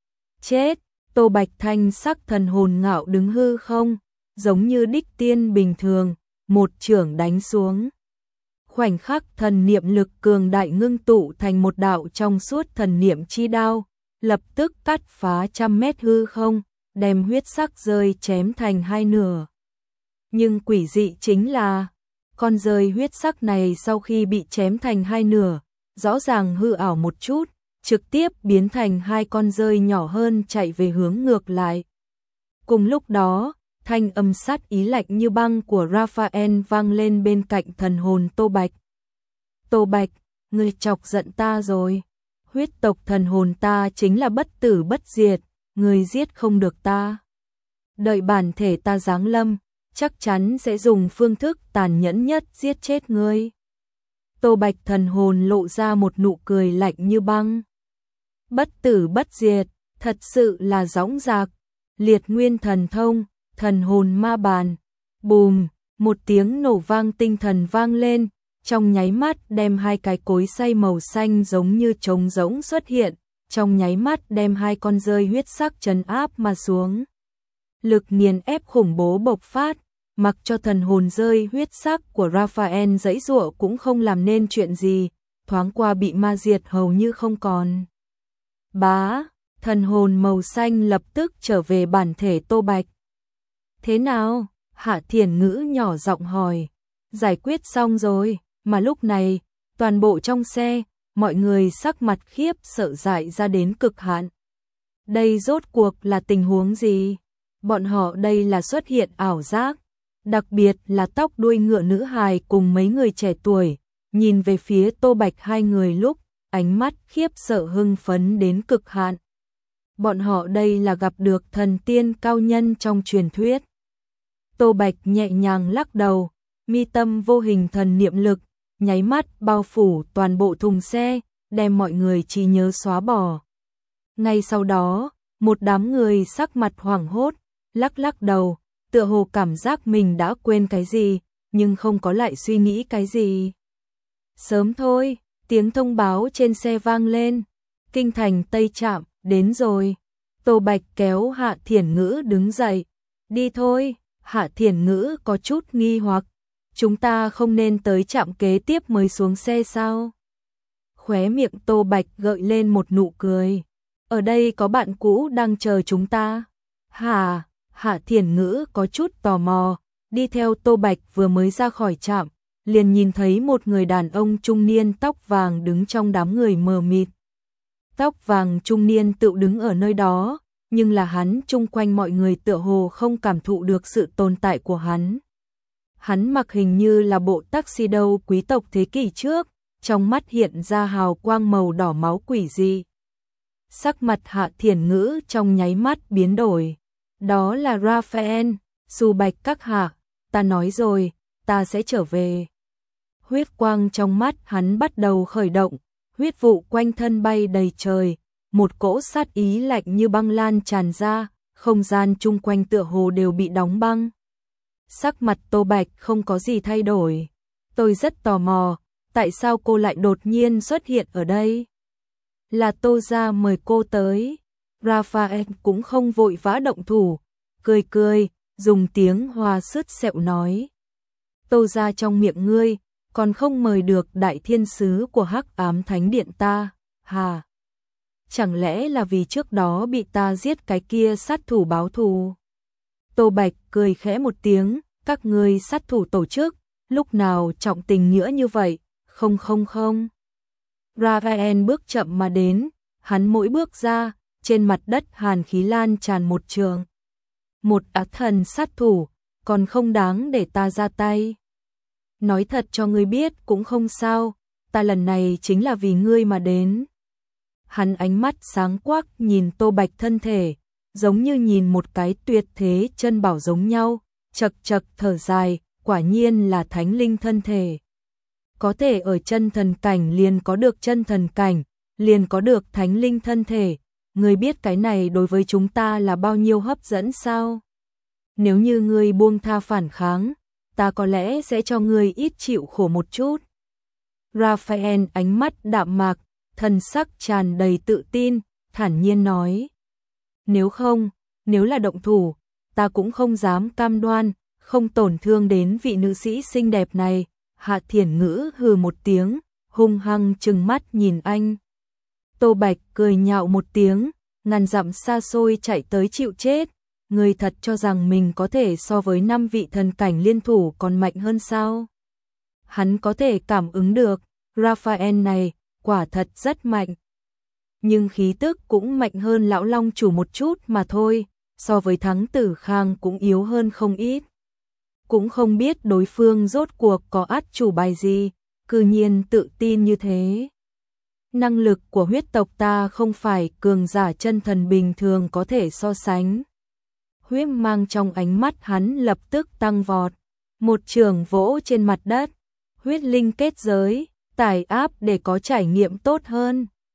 Chết, Tô Bạch thanh sắc thần hồn ngạo đứng hư không, giống như đích tiên bình thường, một chưởng đánh xuống. Khoảnh khắc thần niệm lực cường đại ngưng tụ thành một đạo trong suốt thần niệm chi đao, lập tức cắt phá trăm mét hư không, đem huyết sắc rơi chém thành hai nửa. Nhưng quỷ dị chính là, con rơi huyết sắc này sau khi bị chém thành hai nửa, rõ ràng hư ảo một chút, trực tiếp biến thành hai con rơi nhỏ hơn chạy về hướng ngược lại. Cùng lúc đó, thanh âm sát ý lạnh như băng của Raphael vang lên bên cạnh thần hồn Tô Bạch. Tô Bạch, ngươi chọc giận ta rồi. Huyết tộc thần hồn ta chính là bất tử bất diệt, ngươi giết không được ta. Đợi bản thể ta giáng lâm, chắc chắn sẽ dùng phương thức tàn nhẫn nhất giết chết ngươi. Tô Bạch thần hồn lộ ra một nụ cười lạnh như băng. Bất tử bất diệt, thật sự là dõng dạc. Liệt nguyên thần thông, thần hồn ma bàn. Bùm, một tiếng nổ vang tinh thần vang lên, trong nháy mắt đem hai cái cối xay màu xanh giống như trống rỗng xuất hiện, trong nháy mắt đem hai con rơi huyết sắc trấn áp mà xuống. Lực nghiền ép khủng bố bộc phát, mặc cho thần hồn rơi huyết sắc của Raphael giãy giụa cũng không làm nên chuyện gì, thoáng qua bị ma diệt hầu như không còn. Bá, thần hồn màu xanh lập tức trở về bản thể Tô Bạch. Thế nào? Hạ Thiền Ngữ nhỏ giọng hỏi. Giải quyết xong rồi, mà lúc này, toàn bộ trong xe, mọi người sắc mặt khiếp sợ dại ra đến cực hạn. Đây rốt cuộc là tình huống gì? Bọn họ đây là xuất hiện ảo giác, đặc biệt là tóc đuôi ngựa nữ hài cùng mấy người trẻ tuổi, nhìn về phía Tô Bạch hai người lúc, ánh mắt khiếp sợ hưng phấn đến cực hạn. Bọn họ đây là gặp được thần tiên cao nhân trong truyền thuyết. Tô Bạch nhẹ nhàng lắc đầu, mi tâm vô hình thần niệm lực, nháy mắt bao phủ toàn bộ thùng xe, đem mọi người trí nhớ xóa bỏ. Ngay sau đó, một đám người sắc mặt hoảng hốt, lắc lắc đầu, tựa hồ cảm giác mình đã quên cái gì, nhưng không có lại suy nghĩ cái gì. Sớm thôi, tiếng thông báo trên xe vang lên, kinh thành Tây Trạm, đến rồi. Tô Bạch kéo Hạ Thiển Ngữ đứng dậy, đi thôi. Hạ Thiển Ngữ có chút nghi hoặc, chúng ta không nên tới trạm kế tiếp mới xuống xe sao? Khóe miệng Tô Bạch gợi lên một nụ cười, ở đây có bạn cũ đang chờ chúng ta. Hả? Hạ Thiển Ngữ có chút tò mò, đi theo Tô Bạch vừa mới ra khỏi trạm, liền nhìn thấy một người đàn ông trung niên tóc vàng đứng trong đám người mờ mịt. Tóc vàng trung niên tự đứng ở nơi đó, nhưng là hắn chung quanh mọi người tựa hồ không cảm thụ được sự tồn tại của hắn. Hắn mặc hình như là bộ tuxedo quý tộc thế kỷ trước, trong mắt hiện ra hào quang màu đỏ máu quỷ dị. Sắc mặt Hạ Thiển Ngữ trong nháy mắt biến đổi. Đó là Raphael, Su Bạch các hạ, ta nói rồi, ta sẽ trở về. Huyết quang trong mắt hắn bắt đầu khởi động, huyết vụ quanh thân bay đầy trời, một cỗ sát ý lạnh như băng lan tràn ra, không gian chung quanh tựa hồ đều bị đóng băng. Sắc mặt Tô Bạch không có gì thay đổi. Tôi rất tò mò, tại sao cô lại đột nhiên xuất hiện ở đây? Là Tô gia mời cô tới. Raphael cũng không vội vã động thủ, cười cười, dùng tiếng hoa sứt sẹo nói. Tô gia trong miệng ngươi, còn không mời được đại thiên sứ của Hắc Ám Thánh Điện ta, hà? Chẳng lẽ là vì trước đó bị ta giết cái kia sát thủ báo thù? Tô Bạch cười khẽ một tiếng, các ngươi sát thủ tổ chức, lúc nào trọng tình nghĩa như vậy, không không không. Raphael bước chậm mà đến, hắn mỗi bước ra, trên mặt đất hàn khí lan tràn một trường. Một ác thần sát thủ, còn không đáng để ta ra tay. Nói thật cho ngươi biết cũng không sao, ta lần này chính là vì ngươi mà đến. Hắn ánh mắt sáng quắc nhìn Tô Bạch thân thể, giống như nhìn một cái tuyệt thế chân bảo giống nhau, chật chật thở dài, quả nhiên là thánh linh thân thể. Có thể ở chân thần cảnh liền có được chân thần cảnh, liền có được thánh linh thân thể, ngươi biết cái này đối với chúng ta là bao nhiêu hấp dẫn sao? Nếu như ngươi buông tha phản kháng, ta có lẽ sẽ cho ngươi ít chịu khổ một chút. Raphael ánh mắt đạm mạc, thần sắc tràn đầy tự tin, thản nhiên nói. Nếu không, nếu là động thủ, ta cũng không dám cam đoan, không tổn thương đến vị nữ sĩ xinh đẹp này. Hạ Thiển Ngữ hừ một tiếng, hung hăng trừng mắt nhìn anh. Tô Bạch cười nhạo một tiếng, ngàn dặm xa xôi chạy tới chịu chết. Người thật cho rằng mình có thể so với năm vị thần cảnh liên thủ còn mạnh hơn sao? Hắn có thể cảm ứng được, Raphael này, quả thật rất mạnh. Nhưng khí tức cũng mạnh hơn lão long chủ một chút mà thôi, so với Thắng Tử Khang cũng yếu hơn không ít. Cũng không biết đối phương rốt cuộc có át chủ bài gì, cư nhiên tự tin như thế. Năng lực của huyết tộc ta không phải cường giả chân thần bình thường có thể so sánh. Huyết mang trong ánh mắt hắn lập tức tăng vọt, một trường vỗ trên mặt đất, huyết linh kết giới, tải áp để có trải nghiệm tốt hơn.